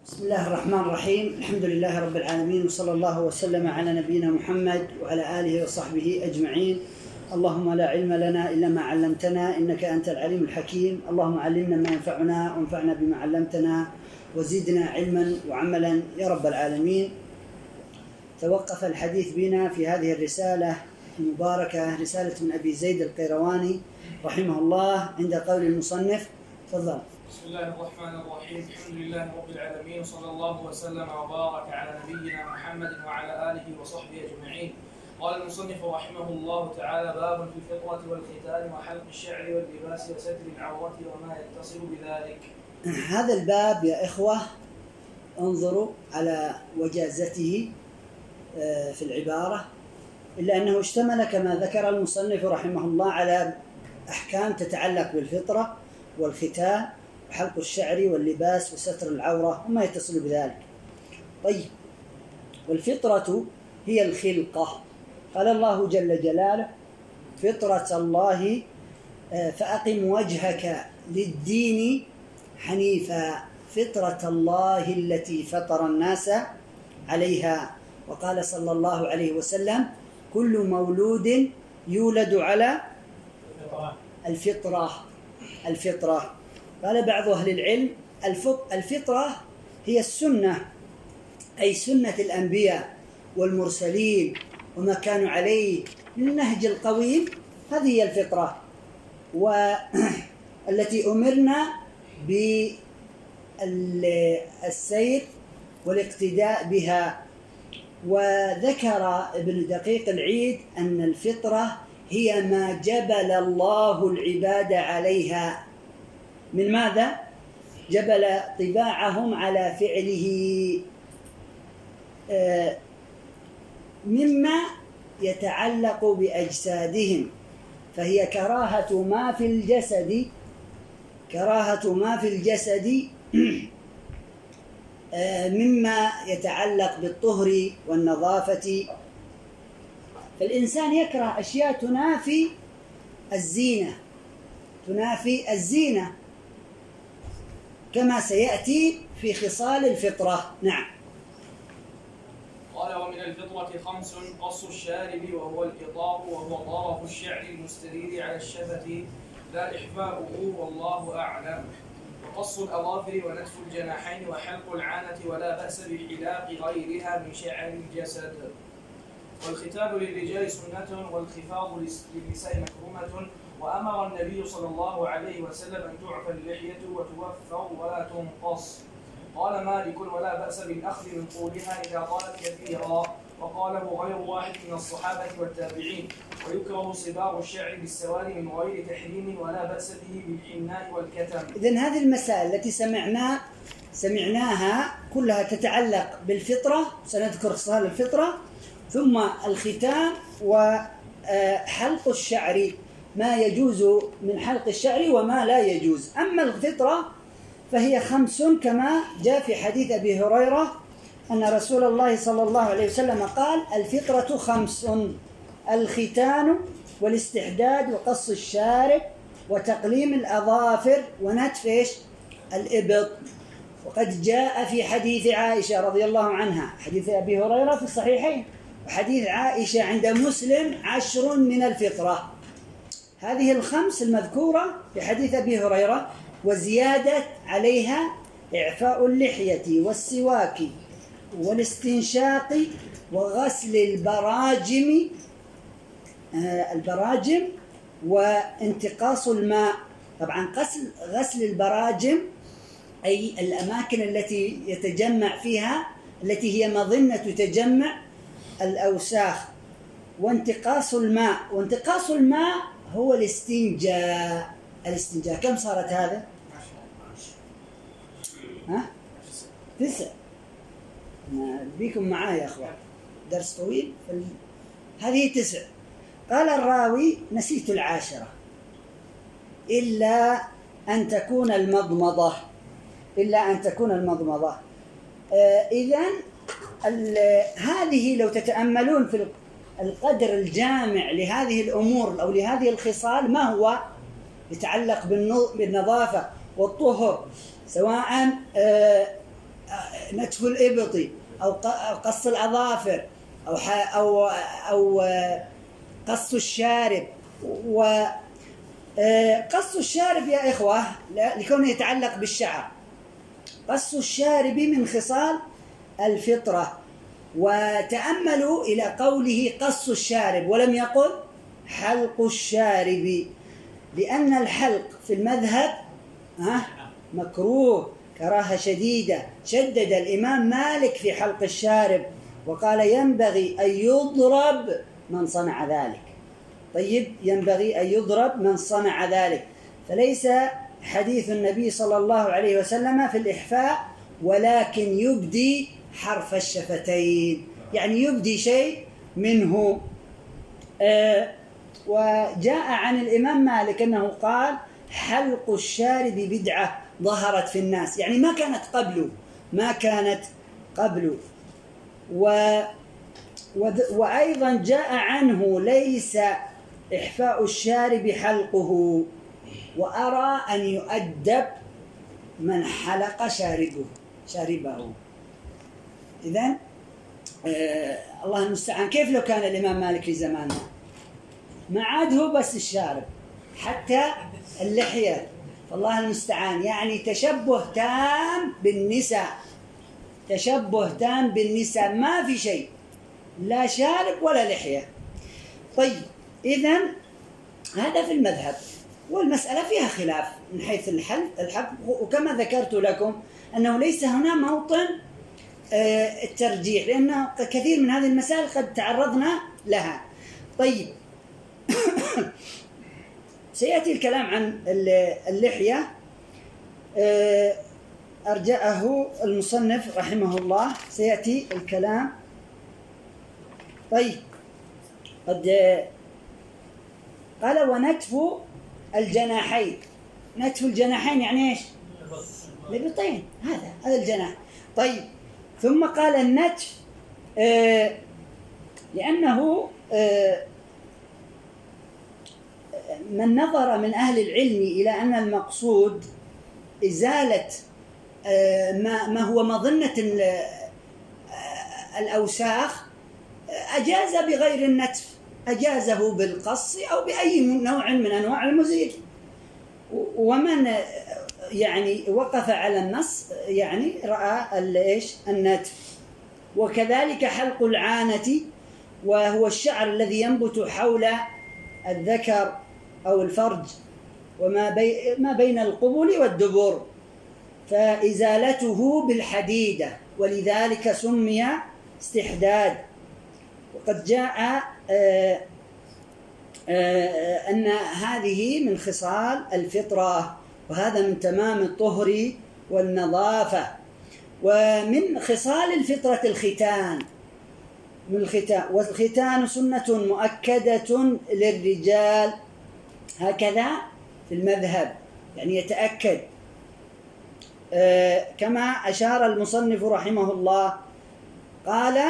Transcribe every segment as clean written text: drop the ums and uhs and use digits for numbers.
بسم الله الرحمن الرحيم. الحمد لله رب العالمين، وصلى الله وسلم على نبينا محمد وعلى آله وصحبه أجمعين. اللهم لا علم لنا إلا ما علمتنا إنك أنت العليم الحكيم. اللهم علمنا ما ينفعنا وانفعنا بما علمتنا وزدنا علما وعملا يا رب العالمين. توقف الحديث بنا في هذه الرسالة المباركة، رسالة من أبي زيد القيرواني رحمه الله، عند قول المصنف. تفضل. بسم الله الرحمن الرحيم. الحمد لله رب العالمين، وصلى الله وسلم وبارك على نبينا محمد وعلى آله وصحبه أجمعين. قال المصنف رحمه الله تعالى: باب في الفطرة والختان وحلق الشعر واللباس وستر العورة وما يتصل بذلك. هذا الباب يا إخوة انظروا على وجازته في العبارة، إلا أنه اشتمل كما ذكر المصنف رحمه الله على أحكام تتعلق بالفطرة والختان وحلق الشعر واللباس وستر العورة وما يتصل بذلك. طيب، والفطرة هي الخلقة. قال الله جل جلاله: فطرة الله فأقم وجهك للدين حنيفا فطرة الله التي فطر الناس عليها. وقال صلى الله عليه وسلم: كل مولود يولد على الفطرة. قال بعض أهل العلم: الفطرة هي السنة، أي سنة الأنبياء والمرسلين وما كانوا عليه من النهج القويم. هذه هي الفطرة، والتي أمرنا بالسير والاقتداء بها. وذكر ابن دقيق العيد أن الفطرة هي ما جبل الله العباد عليها. من ماذا؟ جبل طباعهم على فعله مما يتعلق بأجسادهم، فهي كراهة ما في الجسد مما يتعلق بالطهر والنظافة. فالإنسان يكره أشياء تنافي الزينة كما سيأتي في خصال الفطرة. نعم. قال: ومن الفطرة 5: قص الشارب وهو الإطار، وهو طرف الشعر المستدير على الشفة لا إحفاؤه والله أعلم، وقص الأظافر ونتف الجناحين وحلق العانة ولا بأس بحلاق غيرها من شعر الجسد. والختان للرجال سنة والخفاض للنساء مكرمة، وأمر النبي صلى الله عليه وسلم أن تعفى اللحية وتوفر ولا تنقص. قال مالك: ولا بأس بالأخذ من طولها إذا طالت كثيرا، وقاله غير واحد من الصحابة والتابعين. ويكره صباغ الشعر بالسواد من غير تحريم ولا بأس به بالحناء والكتم. إذن هذه المسائل التي سمعناها كلها تتعلق بالفطرة، سنذكر خصال الفطرة، ثم الختان وحلق الشعر، ما يجوز من حلق الشعر وما لا يجوز. أما الفطرة فهي 5 كما جاء في حديث أبي هريرة أن رسول الله صلى الله عليه وسلم قال: الفطرة 5: الختان والاستحداد وقص الشارب وتقليم الأظافر ونتف الإبط. وقد جاء في حديث عائشة رضي الله عنها، حديث أبي هريرة في الصحيحين وحديث عائشة عند مسلم: 10 من الفطرة. هذه 5 المذكورة في حديث أبي هريرة، وزيادة عليها إعفاء اللحية والسواك والاستنشاق وغسل البراجم وانتقاص الماء. طبعا غسل البراجم أي الأماكن التي يتجمع فيها، التي هي مظنة تجمع الأوساخ. وانتقاص الماء هو الاستنجاء. كم صارت هذا؟ 9. بيكم معايا يا أخوان، درس طويل. هذه 9. قال الراوي: نسيت 10 إلا أن تكون المضمضة. إذن هذه لو تتأملون في القدر الجامع لهذه الأمور أو لهذه الخصال، ما هو يتعلق بالنظافة والطهر، سواء نتف الإبط أو قص الأظافر أو قص الشارب. وقص الشارب يا إخوة لكونه يتعلق بالشعر، قص الشارب من خصال الفطرة. وتأملوا إلى قوله قص الشارب ولم يقل حلق الشارب، لأن الحلق في المذهب مكروه كراهة شديدة. شدد الإمام مالك في حلق الشارب وقال ينبغي أن يضرب من صنع ذلك. طيب، ينبغي أن يضرب من صنع ذلك. فليس حديث النبي صلى الله عليه وسلم في الإحفاء ولكن يبدي حرف الشفتين، يعني يبدي شيء منه. وجاء عن الإمام مالك أنه قال حلق الشارب بدعة ظهرت في الناس، يعني ما كانت قبله. وأيضا جاء عنه ليس إحفاء الشارب حلقه، وأرى أن يؤدب من حلق شاربه. إذن الله المستعان. كيف لو كان الإمام مالك في زماننا ما عاد هو بس الشارب، حتى اللحية، فالله المستعان. يعني تشبه تام بالنساء، ما في شيء، لا شارب ولا لحية. طيب، إذن هذا في المذهب، والمسألة فيها خلاف من حيث الحق. وكما ذكرت لكم أنه ليس هنا موطن الترجيح، لأن كثير من هذه المسائل قد تعرضنا لها. طيب سيأتي الكلام عن اللحية، أرجأه المصنف رحمه الله، سيأتي الكلام. طيب، قد قال ونتف الجناحين. نتف الجناحين يعني إيش؟ لبطين، هذا الجناح. طيب، ثم قال النتف لأنه من نظر من أهل العلم إلى أن المقصود إزالة ما هو مظنة الأوساخ أجاز بغير النتف، أجازه بالقص أو بأي نوع من أنواع المزيل. ومن يعني وقف على النص يعني رأى النتف. وكذلك حلق العانة، وهو الشعر الذي ينبت حول الذكر أو الفرج وما بين القبل والدبر، فإزالته بالحديدة، ولذلك سمي استحداد. وقد جاء أن هذه من خصال الفطرة، وهذا من تمام الطهر والنظافة. ومن خصال الفطرة الختان، والختان سنة مؤكدة للرجال، هكذا في المذهب، يعني يتأكد. كما أشار المصنف رحمه الله، قال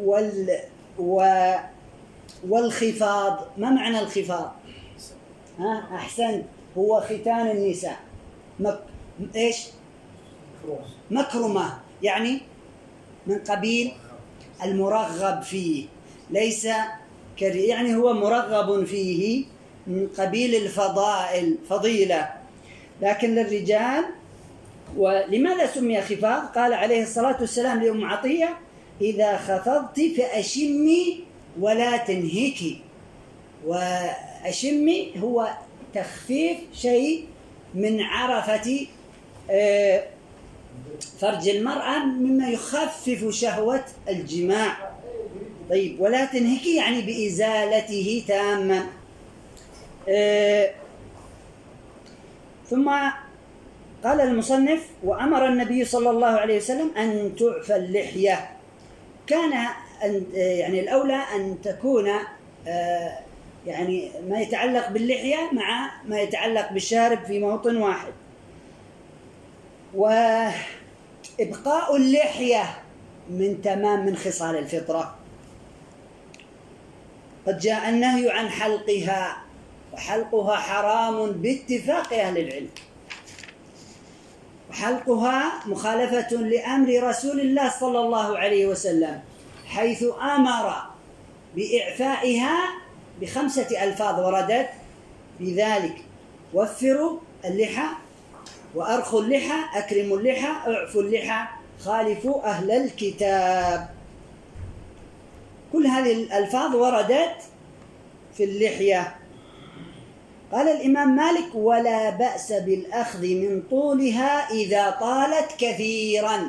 والخفاض. ما معنى الخفاض؟ أحسنت، هو ختان النساء. إيش؟ مكرمة، يعني من قبيل المرغب فيه، ليس يعني هو مرغب فيه من قبيل الفضائل، فضيلة، لكن للرجال. ولماذا سمي خفاض؟ قال عليه الصلاة والسلام لأم عطية: إذا خفضت فأشمي ولا تنهكي. وأشمي هو تخفيف شيء من عرفة فرج المرأة مما يخفف شهوة الجماع. طيب، ولا تنهكي يعني بإزالته تاما. ثم قال المصنف: وأمر النبي صلى الله عليه وسلم أن تعفى اللحية. كان يعني الأولى أن تكون يعني ما يتعلق باللحية مع ما يتعلق بالشارب في موطن واحد. وإبقاء اللحية من خصال الفطرة. قد جاء النهي عن حلقها، وحلقها حرام باتفاق أهل العلم. حلقها مخالفة لأمر رسول الله صلى الله عليه وسلم، حيث أمر بإعفائها ب5 ألفاظ وردت في ذلك: وفروا اللحى، وأرخوا اللحى، أكرموا اللحى، اعفوا اللحى، خالفوا أهل الكتاب. كل هذه الألفاظ وردت في اللحية. قال الإمام مالك: ولا بأس بالأخذ من طولها إذا طالت كثيرا.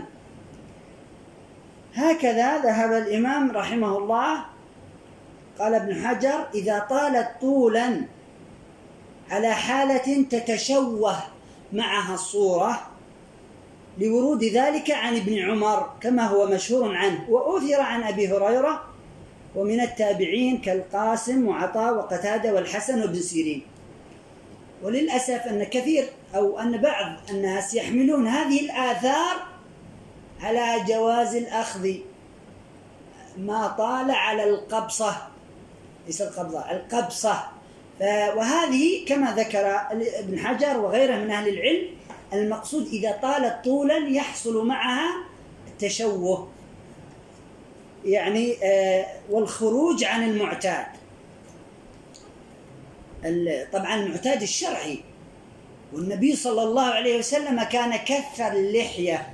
هكذا ذهب الإمام رحمه الله. قال ابن حجر: إذا طالت طولا على حالة تتشوه معها الصورة، لورود ذلك عن ابن عمر كما هو مشهور عنه، وأثر عن أبي هريرة ومن التابعين كالقاسم وعطاء وقتادة والحسن وابن سيرين. وللأسف أن كثير أو أن بعض الناس يحملون هذه الآثار على جواز الأخذ ما طال على القبصة، ليس القبضة، القبصة. وهذه كما ذكر ابن حجر وغيره من أهل العلم، المقصود إذا طالت طولا يحصل معها التشوه، يعني والخروج عن المعتاد. طبعا المعتاد الشرعي، والنبي صلى الله عليه وسلم كان كثر اللحية.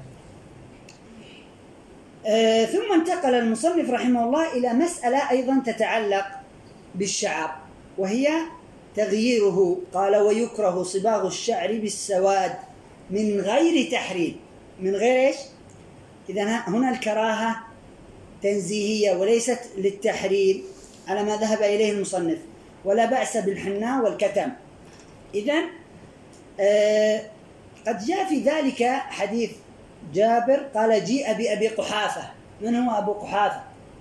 ثم انتقل المصنف رحمه الله إلى مسألة أيضا تتعلق بالشعر، وهي تغييره. قال: ويكره صباغ الشعر بالسواد من غير تحريم. من غير إيش؟ إذن هنا الكراهة تنزيهية وليست للتحريم على ما ذهب إليه المصنف. ولا بأس بالحناء والكتم. إذن قد جاء في ذلك حديث جابر قال: جيء بأبي قحافة. من هو أبو قحافة؟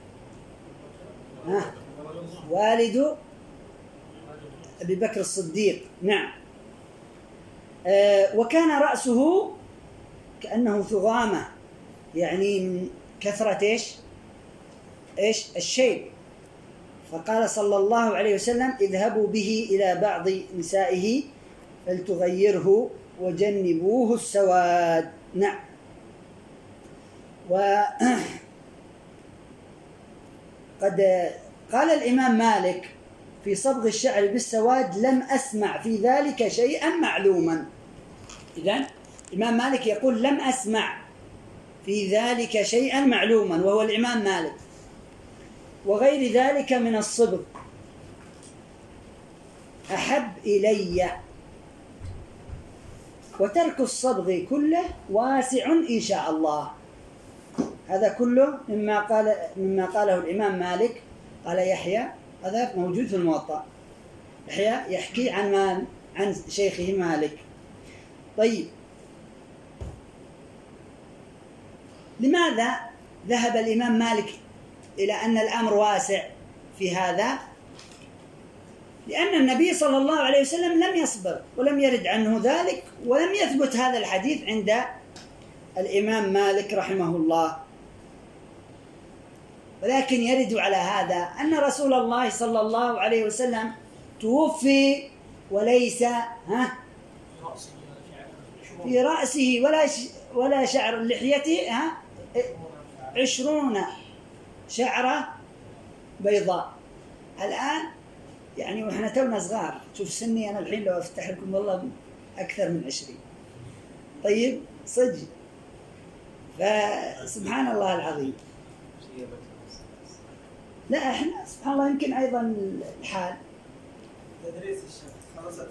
والد أبي بكر الصديق. نعم. وكان رأسه كأنه ثغامة، يعني من كثرة إيش الشيب. فقال صلى الله عليه وسلم: اذهبوا به إلى بعض نسائه فلتغيره وجنبوه السواد. نعم. وقد قال الإمام مالك في صبغ الشعر بالسواد: لم أسمع في ذلك شيئا معلوما. إذن الإمام مالك يقول: لم أسمع في ذلك شيئا معلوما، وهو الإمام مالك، وغير ذلك من الصبغ أحب إلي، وترك الصبغ كله واسع إن شاء الله. هذا كله مما قاله الإمام مالك. قال يحيى، هذا موجود في الموطأ، يحيى يحكي عن شيخه مالك. طيب، لماذا ذهب الإمام مالك إلى أن الأمر واسع في هذا؟ لأن النبي صلى الله عليه وسلم لم يصبر ولم يرد عنه ذلك، ولم يثبت هذا الحديث عند الإمام مالك رحمه الله. ولكن يرد على هذا أن رسول الله صلى الله عليه وسلم توفي وليس في رأسه ولا شعر لحيته 20 شعرة بيضاء. الآن يعني وإحنا تونا صغار، شوف سني أنا الحين لو أفتح لكم والله أكثر من 20. طيب صدق، فسبحان الله العظيم. لا إحنا سبحان الله يمكن أيضا الحال تدريس الشيخ خلصت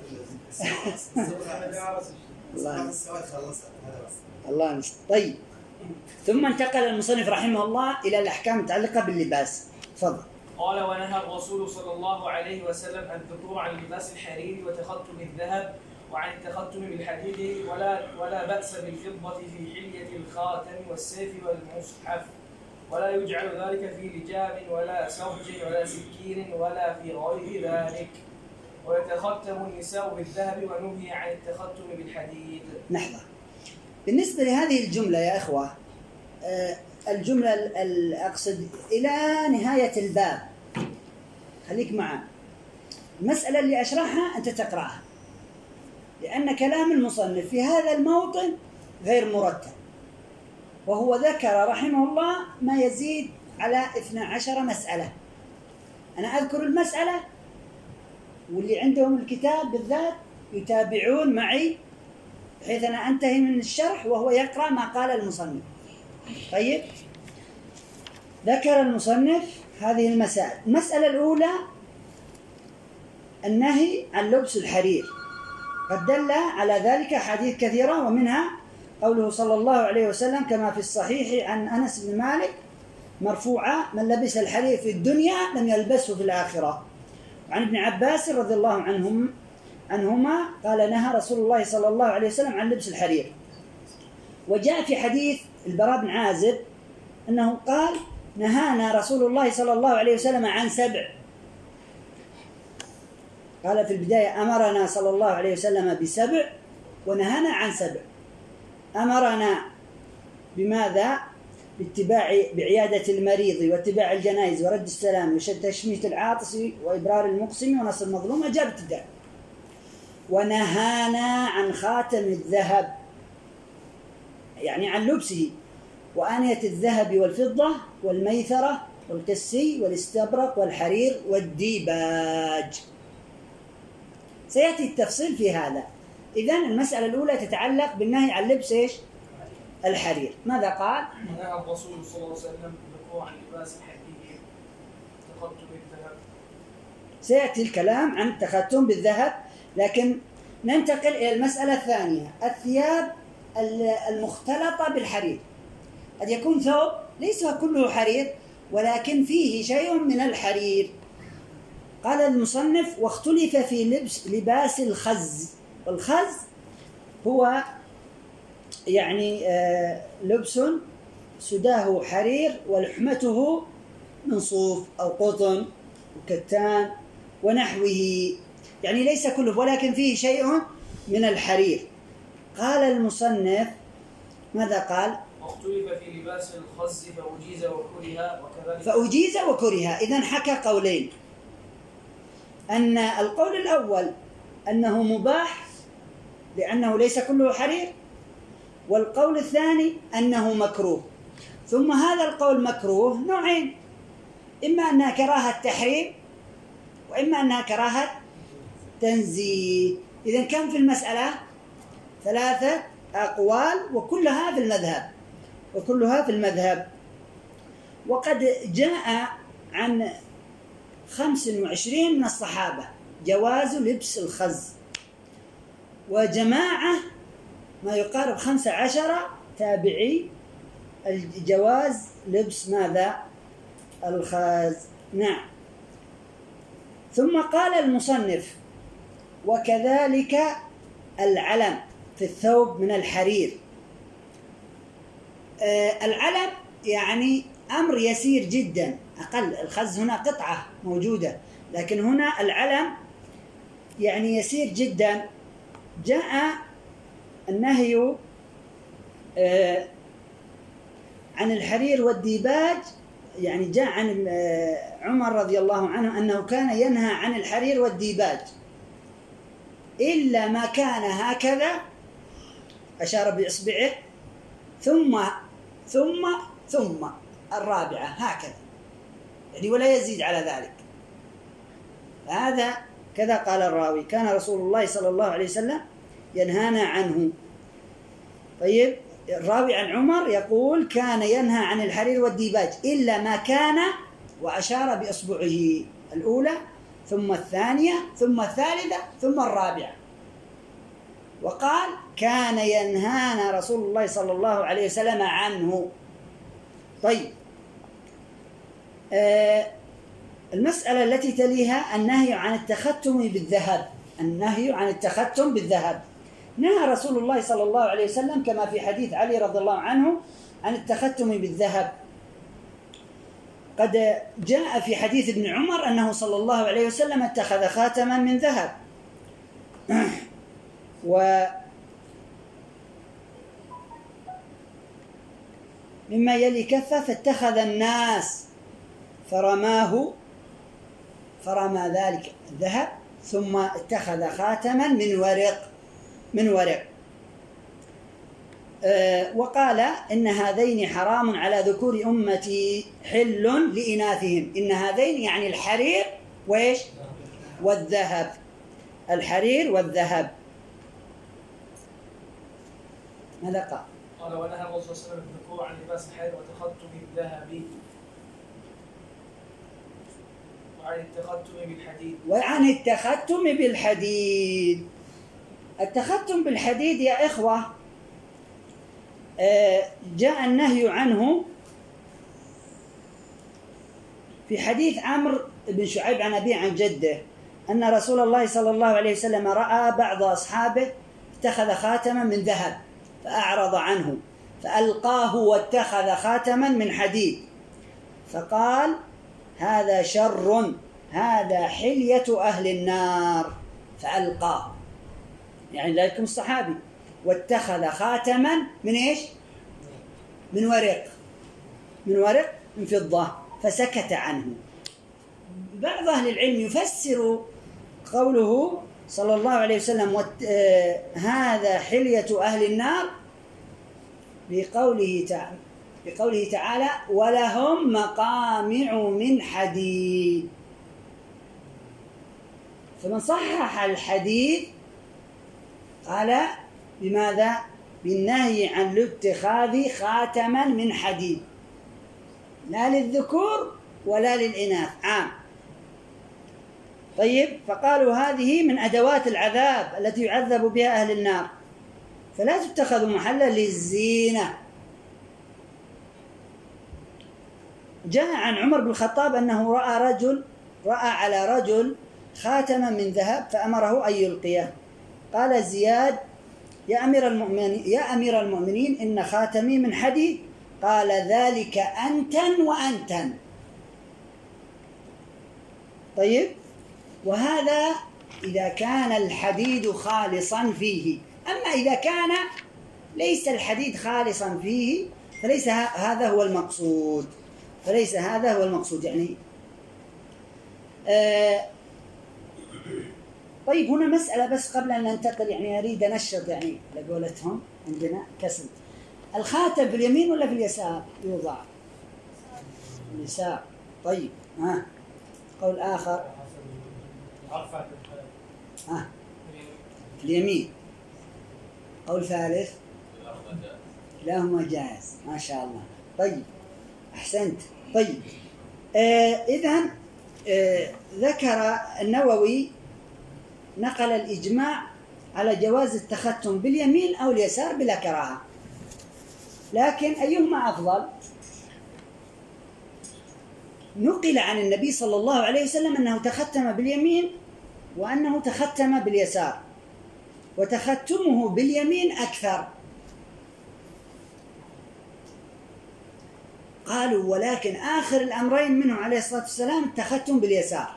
الله المستعان. طيب، ثم انتقل المصنف رحمه الله إلى الأحكام المتعلقة باللباس. تفضل. قال: ونهى الرسول صلى الله عليه وسلم الذكور عن لباس الحرير وتختم الذهب وعن التختم بالحديد، ولا بأس بالفضة في حلية الخاتم والسيف والمصحف، ولا يجعل ذلك في لجام ولا سرج ولا سكين ولا في غير ذلك، ويتختم النساء بالذهب ونهي عن التختم بالحديد. لحظة، بالنسبة لهذه الجملة يا إخوة، الجملة أقصد إلى نهاية الباب، خليك معنا. المسألة اللي أشرحها أنت تقرأها، لأن كلام المصنف في هذا الموطن غير مرتب، وهو ذكر رحمه الله ما يزيد على 12 مسألة. أنا أذكر المسألة، واللي عندهم الكتاب بالذات يتابعون معي بحيث أنا أنتهي من الشرح وهو يقرأ ما قال المصنف. طيب، ذكر المصنف هذه المسائل. المسألة الأولى النهي عن لبس الحرير، قد دل على ذلك حديث كثيرة، ومنها قوله صلى الله عليه وسلم كما في الصحيح عن أنس بن مالك مرفوعة: من لبس الحرير في الدنيا لم يلبسه في الآخرة. وعن ابن عباس رضي الله عنهما قال: نهى رسول الله صلى الله عليه وسلم عن لبس الحرير. وجاء في حديث البراء بن عازب أنه قال: نهانا رسول الله صلى الله عليه وسلم عن 7. قال في البداية: أمرنا صلى الله عليه وسلم ب7 ونهانا عن 7. أمرنا بماذا؟ بعيادة المريض واتباع الجنائز ورد السلام وتشميت العاطس وإبرار المقسم ونصر المظلوم وإجابة الداعي. ونهانا عن خاتم الذهب، يعني عن لبسه، وآنية الذهب والفضة والميثرة والكسي والاستبرق والحرير والديباج. سيأتي التفصيل في هذا. إذن المسألة الأولى تتعلق بالنهي عن لبس إيش؟ الحرير. ماذا قال؟ نهى الرسول صلى الله عليه وسلم بالوقوع عن لباس الحرير التختم بالذهب. سيأتي الكلام عن التختم بالذهب، لكن ننتقل إلى المسألة الثانية: الثياب المختلطة بالحرير. قد يكون ثوب ليس كله حرير ولكن فيه شيء من الحرير. قال المصنف: واختلف في لباس الخز. والخز هو يعني لبس سداه حرير ولحمته من صوف أو قطن وكتان ونحوه، يعني ليس كله ولكن فيه شيء من الحرير. قال المصنف ماذا قال؟ واختلف في لباس الخز فأجيز وكره وكذلك. فأجيز وكره. إذن حكى قولين: أن القول الأول أنه مباح لأنه ليس كله حرير، والقول الثاني أنه مكروه. ثم هذا القول مكروه نوعين: إما أنها كراهة تحريم وإما أنها كراهة تنزيه. إذن كم في المسألة؟ 3 أقوال وكلها في المذهب. وقد جاء عن 25 من الصحابة جواز لبس الخز، وجماعة ما يقارب 15 تابعي الجواز لبس ماذا؟ الخز. نعم. ثم قال المصنف: وكذلك العلم في الثوب من الحرير. العلم يعني أمر يسير جدا، أقل. الخز هنا قطعة موجودة، لكن هنا العلم يعني يسير جدا. جاء النهي عن الحرير والديباج، يعني جاء عن عمر رضي الله عنه أنه كان ينهى عن الحرير والديباج إلا ما كان هكذا، أشار بإصبعه، ثم الرابعة هكذا، يعني ولا يزيد على ذلك. هذا كذا قال الراوي: كان رسول الله صلى الله عليه وسلم ينهانا عنه. طيب، الراوي عن عمر يقول: كان ينهى عن الحرير والديباج إلا ما كان، وأشار بإصبعه الأولى ثم الثانية ثم الثالثة ثم الرابعة، وقال: كان ينهانا رسول الله صلى الله عليه وسلم عنه. طيب، المسألة التي تليها النهي عن التختم بالذهب. نهى رسول الله صلى الله عليه وسلم كما في حديث علي رضي الله عنه عن التختم بالذهب. قد جاء في حديث ابن عمر أنه صلى الله عليه وسلم اتخذ خاتما من ذهب، مما يلي كفه، فاتخذ الناس فرمى ذلك الذهب ثم اتخذ خاتما من ورق. وقال إن هذين حرام على ذكور أمتي حل لإناثهم. إن هذين يعني الحرير وإيش والذهب، الحرير والذهب. ماذا قال؟ قال ونهى الرسول صلى الله عليه وسلم الذكور عن لباس الحرير وتختم بالذهب وعن التختم بالحديد. وعن التختم بالحديد. التختم بالحديد يا إخوة جاء النهي عنه في حديث عمرو بن شعيب عن أبيه عن جده أن رسول الله صلى الله عليه وسلم رأى بعض أصحابه اتخذ خاتما من ذهب فأعرض عنه فألقاه واتخذ خاتما من حديد فقال هذا شر، هذا حلية أهل النار، فألقاه، يعني ذلك الصحابي، واتخذ خاتما من إيش؟ من ورق من فضة فسكت عنه. بعض أهل العلم يفسر قوله صلى الله عليه وسلم هذا حلية أهل النار بقوله تعالى ولهم مقامع من حديد. فمن صحح الحديث قال بماذا؟ بالنهي عن اتخاذ خاتما من حديد، لا للذكور ولا للإناث، عام. طيب، فقالوا هذه من أدوات العذاب التي يعذب بها أهل النار، فلا تتخذ محلا للزينة. جاء عن عمر بن الخطاب أنه رأى على رجل خاتما من ذهب فأمره أن يلقيه. قال زياد يا أمير المؤمنين إن خاتمي من حديد. قال ذلك أنتن وأنتن. طيب، وهذا إذا كان الحديد خالصا فيه. أما إذا كان ليس الحديد خالصا فيه فليس هذا هو المقصود، يعني طيب، هنا مسألة بس قبل أن ننتقل، يعني أريد أنشط، يعني لقولتهم عندنا كسل. الخاتم في اليمين ولا في اليسار يوضع؟ اليسار. طيب، قول آخر في اليمين. قول ثالث كلاهما جائز. ما شاء الله. طيب، أحسنت. طيب، إذن ذكر النووي نقل الإجماع على جواز التختم باليمين أو اليسار بلا كراهة، لكن أيهما أفضل؟ نقل عن النبي صلى الله عليه وسلم أنه تختم باليمين وأنه تختم باليسار، وتختمه باليمين أكثر. قالوا ولكن آخر الأمرين منه عليه الصلاة والسلام التختم باليسار.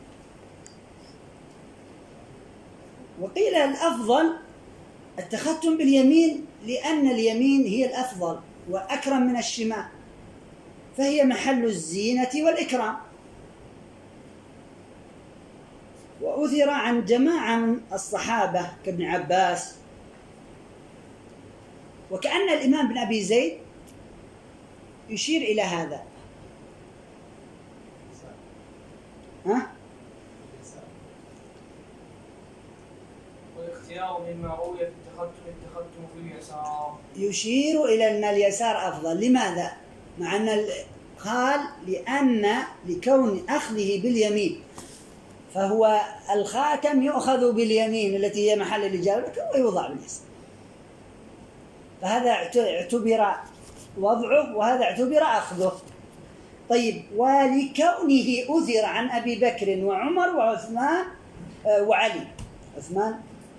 وقيل الأفضل التختم باليمين لأن اليمين هي الأفضل وأكرم من الشمال، فهي محل الزينة والإكرام. وأثر عن جماعة من الصحابة كابن عباس، وكأن الإمام بن أبي زيد يشير إلى هذا. والاختيار مما روي في التختم في اليسار. يشير إلى أن اليسار أفضل. لماذا؟ مع أن قال لأن لكون أخذه باليمين، فهو الخاتم يؤخذ باليمين التي هي محل الإجابة ويوضع باليسار، فهذا اعتبر وضعه وهذا اعتبر أخذه. طيب، ولكونه أثر عن أبي بكر وعمر وعثمان وعلي. عثمان.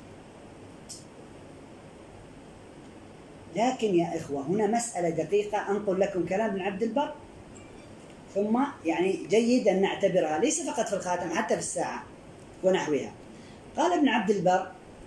لكن يا إخوة هنا مسألة دقيقة، أنقل لكم كلام ابن عبد البر، ثم يعني جيد أن نعتبرها ليس فقط في الخاتم، حتى في الساعة ونحوها. قال ابن عبد البر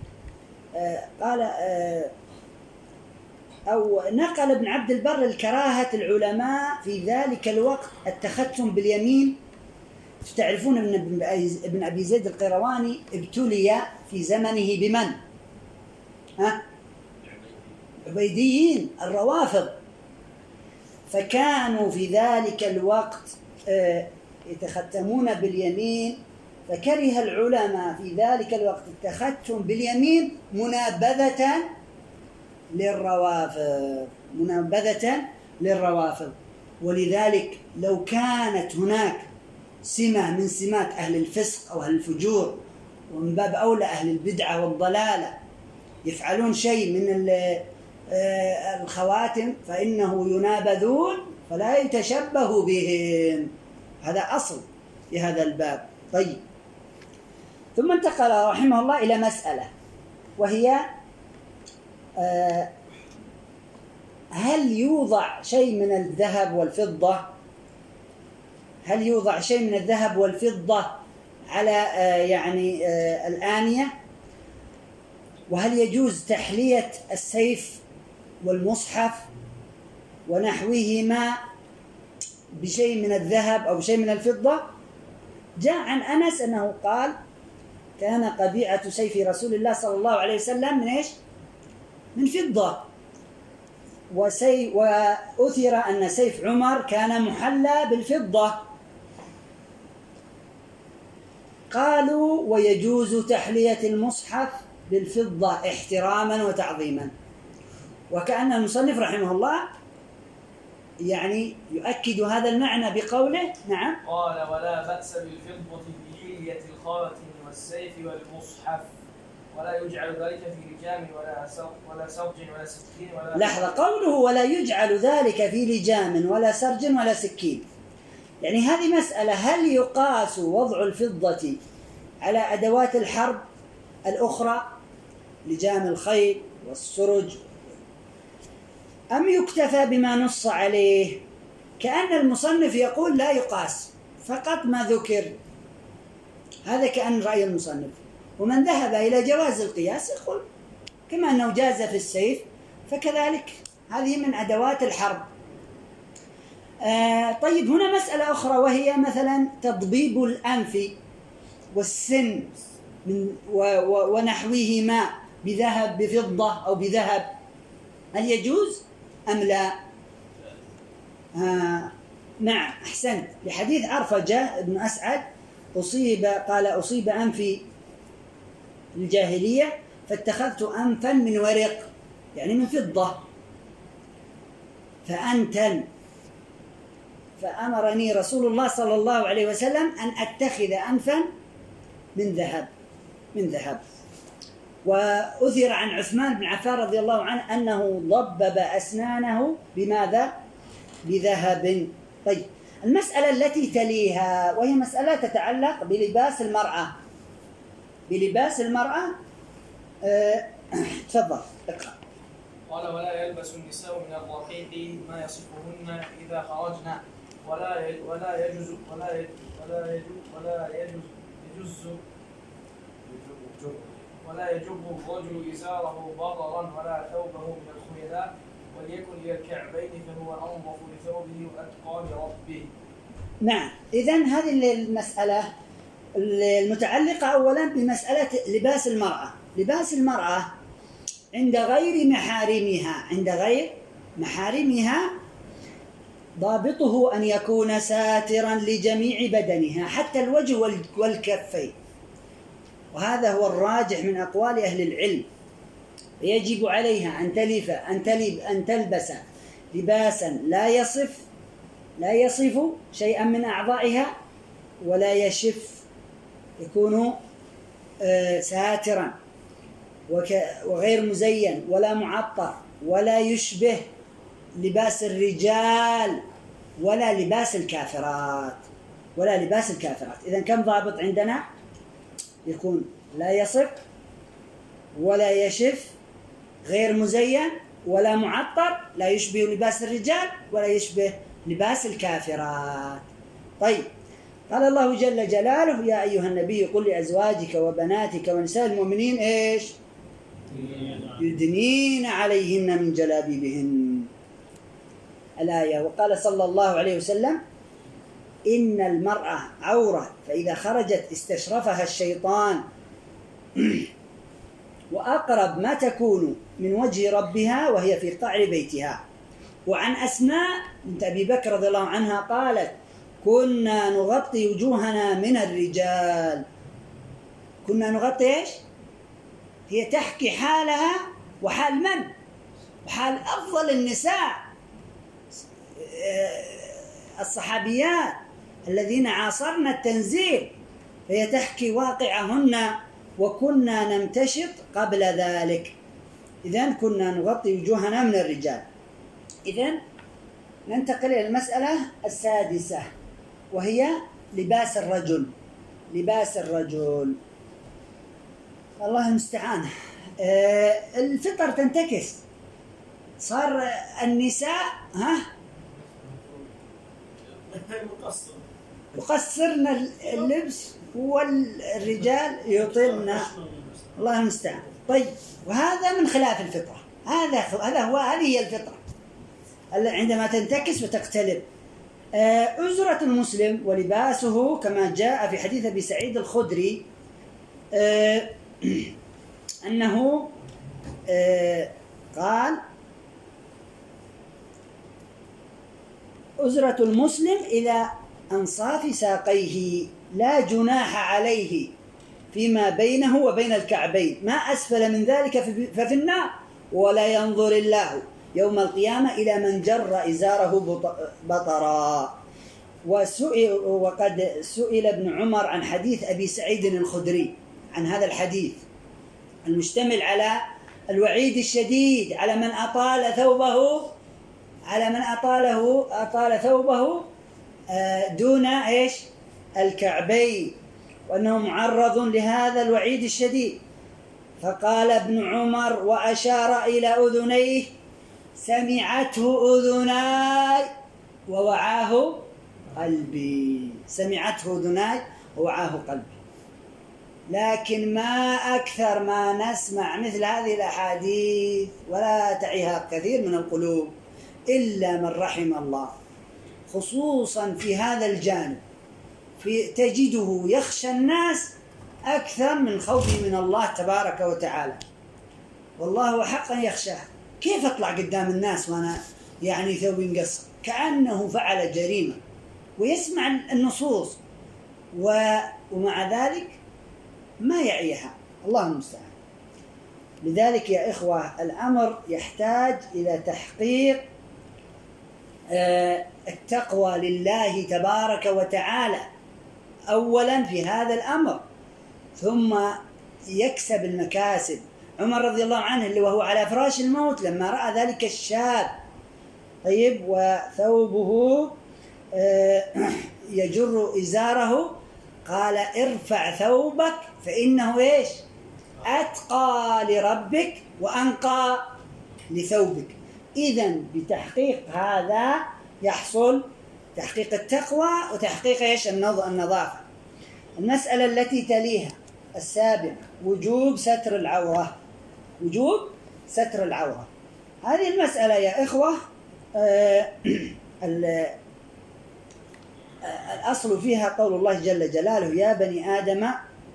أو نقل ابن عبد البر الكراهة العلماء في ذلك الوقت التختم باليمين. تعرفون أن ابن أبي زيد القيرواني ابتلي في زمنه بمن؟ عبيديين الروافض، فكانوا في ذلك الوقت يتختمون باليمين، فكره العلماء في ذلك الوقت التختم باليمين منابذة للروافض. ولذلك لو كانت هناك سمة من سمات أهل الفسق أو أهل الفجور، ومن باب أولى أهل البدعة والضلالة، يفعلون شيء من الخواتم فإنه ينابذون فلا يتشبه بهم. هذا أصل في هذا الباب. طيب، ثم انتقل رحمه الله إلى مسألة، وهي هل يوضع شيء من الذهب والفضة؟ هل يوضع شيء من الذهب والفضة على الآنية؟ وهل يجوز تحلية السيف والمصحف ونحوهما بشيء من الذهب أو بشيء من الفضة؟ جاء عن أنس أنه قال: كان قبيعة سيف رسول الله صلى الله عليه وسلم من إيش؟ من فضة. وأثر أن سيف عمر كان محلى بالفضة. قالوا: ويجوز تحلية المصحف بالفضة احتراما وتعظيما. وكأن المصنف رحمه الله يؤكد هذا المعنى بقوله: نعم، قال: ولا بأس بالفضة بحلية الخاتم والسيف والمصحف، ولا يجعل ذلك في لجام ولا سرج ولا سكين ولا. لحظة، قوله ولا يجعل ذلك في لجام ولا سرج ولا سكين، هذه مسألة: هل يقاس وضع الفضة على أدوات الحرب الأخرى، لجام الخيل والسرج، أم يكتفى بما نص عليه؟ كأن المصنف يقول لا يقاس، فقط ما ذكر. هذا كأن رأي المصنف. ومن ذهب إلى جواز القياس يقول كما أنه جاز في السيف فكذلك هذه من أدوات الحرب. طيب، هنا مسألة أخرى، وهي مثلا تضبيب الأنف والسن ونحوهما بذهب، بفضة أو بذهب، هل يجوز أم لا؟ نعم، أحسنت. لحديث عرفجة بن أسعد قال: أصيب أنفي الجاهلية فاتخذت أنفا من ورق، من فضة، فأنتن، فأمرني رسول الله صلى الله عليه وسلم أن أتخذ أنفا من ذهب. وأثر عن عثمان بن عفان رضي الله عنه أنه ضبب أسنانه بماذا؟ بذهب. طيب، المسألة التي تليها وهي مسألة تتعلق بلباس المرأة. تفضل اقرأ. قال: ولا يلبس النساء من الرقيق ما يصفهن إذا خرجن، ولا يجب الرجل إزاره بطرا ولا ثوبه من الخيلاء، وليكن إلى الكعبين فهو أنظف لثوبه وأتقى لربه. نعم، إذن هذه المسألة المتعلقة أولا بمسألة لباس المرأة. لباس المرأة عند غير محارمها ضابطه أن يكون ساترا لجميع بدنها حتى الوجه والكفين، وهذا هو الراجح من أقوال أهل العلم. يجب عليها أن تلبس لباسا لا يصف شيئا من أعضائها ولا يشف، يكون ساترا وغير مزين ولا معطر، ولا يشبه لباس الرجال ولا لباس الكافرات. إذن كم ضابط عندنا؟ يكون لا يصف ولا يشف، غير مزين ولا معطر، لا يشبه لباس الرجال ولا يشبه لباس الكافرات. طيب، قال الله جل جلاله: يا أيها النبي قل لأزواجك وبناتك ونساء المؤمنين إيش؟ يدنين عليهن من جلابيبهن، الآية. وقال صلى الله عليه وسلم: إن المرأة عورة، فإذا خرجت استشرفها الشيطان وأقرب ما تكون من وجه ربها وهي في قعر بيتها. وعن أسماء بنت أبي بكر رضي الله عنها قالت: كنا نغطي وجوهنا من الرجال. كنا نغطي إيش؟ هي تحكي حالها وحال من؟ وحال أفضل النساء الصحابيات الذين عاصرن التنزيل، فهي تحكي واقعهن: وكنا نمتشط قبل ذلك. إذن كنا نغطي وجوهنا من الرجال. إذن ننتقل إلى المسألة السادسة، وهي لباس الرجل. لباس الرجل الله المستعان. الفطر تنتكس، صار النساء يقصرن اللبس والرجال يطيلن. الله المستعان. طيب، وهذا من خلاف الفطرة. هذه هي الفطرة عندما تنتكس وتقتلب. أزرة المسلم ولباسه كما جاء في حديث أبي سعيد الخدري أنه قال: أزرة المسلم إلى أنصاف ساقيه، لا جناح عليه فيما بينه وبين الكعبين، ما أسفل من ذلك ففي النار، ولا ينظر الله يوم القيامة إلى من جر إزاره بطرا. وقد سئل ابن عمر عن حديث أبي سعيد الخدري، عن هذا الحديث المشتمل على الوعيد الشديد على من أطال ثوبه دون الكعبين، وأنه معرض لهذا الوعيد الشديد. فقال ابن عمر وأشار إلى أذنيه: سمعته أذناي ووعاه قلبي. سمعته أذناي ووعاه قلبي. لكن ما أكثر ما نسمع مثل هذه الأحاديث ولا تعيها كثير من القلوب إلا من رحم الله، خصوصا في هذا الجانب، تجده يخشى الناس أكثر من خوفه من الله تبارك وتعالى. والله حقا يخشاه. كيف أطلع قدام الناس وأنا ثوبي مقصر؟ كأنه فعل جريمة، ويسمع النصوص ومع ذلك ما يعيها. الله المستعان. لذلك يا إخوة الأمر يحتاج إلى تحقيق التقوى لله تبارك وتعالى أولا في هذا الأمر، ثم يكسب المكاسب. عمر رضي الله عنه اللي وهو على فراش الموت لما رأى ذلك الشاب طيب وثوبه يجر إزاره قال: ارفع ثوبك فإنه أتقى لربك وأنقى لثوبك. إذن بتحقيق هذا يحصل تحقيق التقوى وتحقيق النظافة. المسألة التي تليها السابعة: وجوب ستر العورة. وجوب ستر العورة. هذه المسألة يا إخوة الأصل فيها قول الله جل جلاله: يا بني آدم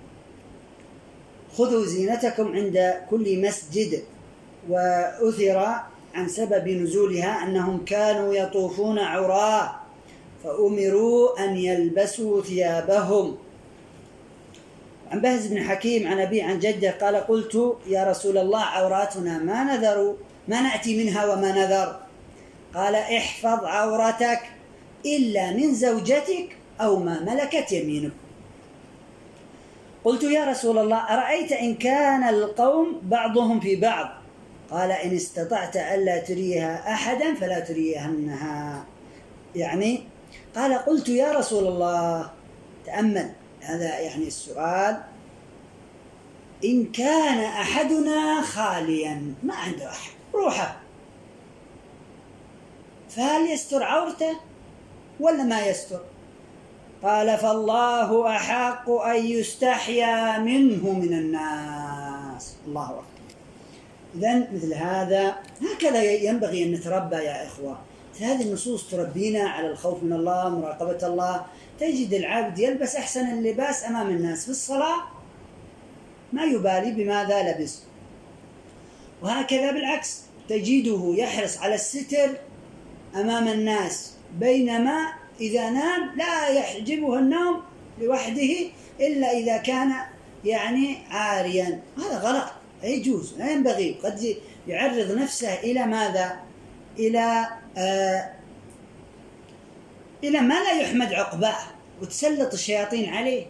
خذوا زينتكم عند كل مسجد. وأثر عن سبب نزولها أنهم كانوا يطوفون عراة فأمروا أن يلبسوا ثيابهم. عن بهز بن حكيم عن أبي عن جده قال: قلت يا رسول الله عوراتنا ما نأتي منها وما نذر. قال: احفظ عورتك إلا من زوجتك أو ما ملكت يمينك. قلت يا رسول الله أرأيت إن كان القوم بعضهم في بعض؟ قال: إن استطعت ألا تريها أحدا فلا تريهنها. قال: قلت يا رسول الله، تأمل هذا السؤال، إن كان أحدنا خاليا ما عنده أحد روحه، فهل يستر عورته ولا ما يستر؟ قال: فالله أحق أن يستحيا منه من الناس. الله أكبر. إذن مثل هكذا ينبغي أن نتربى يا إخوة. هذه النصوص تربينا على الخوف من الله، مراقبة الله. تجد العبد يلبس أحسن اللباس أمام الناس في الصلاة، ما يبالي بماذا لبس، وهكذا بالعكس تجده يحرص على الستر أمام الناس، بينما إذا نام لا يحجبه النوم لوحده إلا إذا كان يعني عاريا. هذا غلط، لا يجوز، لا ينبغي. قد يعرض نفسه إلى ماذا؟ إلى ما لا يحمد عقباه، وتسلط الشياطين عليه.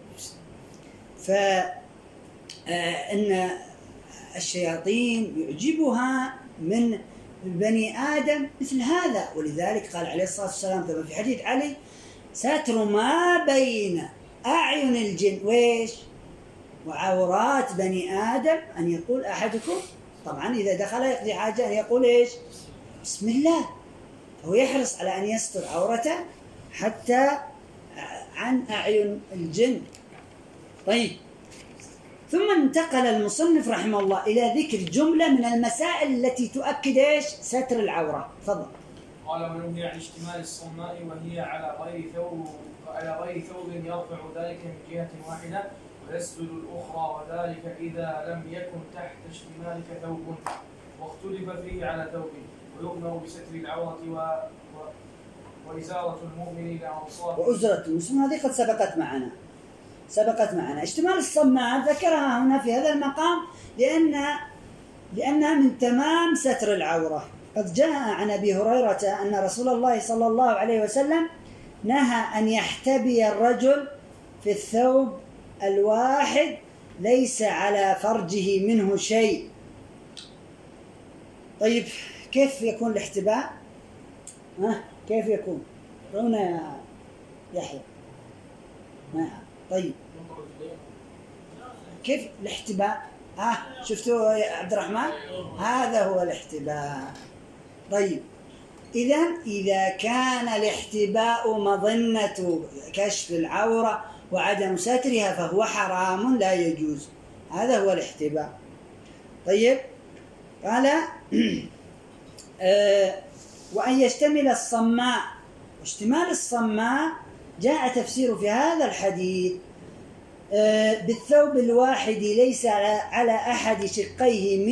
فإن الشياطين يعجبها من بني آدم مثل هذا، ولذلك قال عليه الصلاة والسلام كما في حديث علي: ستر ما بين أعين الجن وإيش؟ وعورات بني آدم، أن يقول أحدكم، طبعا إذا دخل يقضي حاجة، أن يقول إيش؟ بسم الله. هو يحرص على أن يستر عورته حتى عن أعين الجن. طيب، ثم انتقل المصنف رحمه الله إلى ذكر جملة من المسائل التي تؤكد إيش؟ ستر العورة. تفضل. قال: ونهي عن اشتمال الصماء وهي على غير ثوب يرفع ذلك من جهة واحدة ويسجد الأخرى، وذلك إذا لم يكن تحت اشتمالك ثوب، واختلف فيه على ثوب، ويؤمر بستر العورة وإزارة المؤمن إلى أوصاف وأزرة المسلم، هذه قد سبقت معنا. اشتمال الصماء ذكرها هنا في هذا المقام لأنها من تمام ستر العورة. قد جاء عن أبي هريرة أن رسول الله صلى الله عليه وسلم نهى أن يحتبي الرجل في الثوب الواحد ليس على فرجه منه شيء. طيب، كيف يكون الاحتباء؟ كيف يكون؟ رونا يا يحيى. طيب، كيف الاحتباء؟ شفتوا يا عبد الرحمن؟ هذا هو الاحتباء. طيب، إذا كان الاحتباء مظنة كشف العورة وعدم سترها فهو حرام لا يجوز. هذا هو الاحتباء. طيب، قال وأن يشتمل الصماء. واشتمال الصماء جاء تفسير في هذا الحديث بالثوب الواحد ليس على أحد شقيه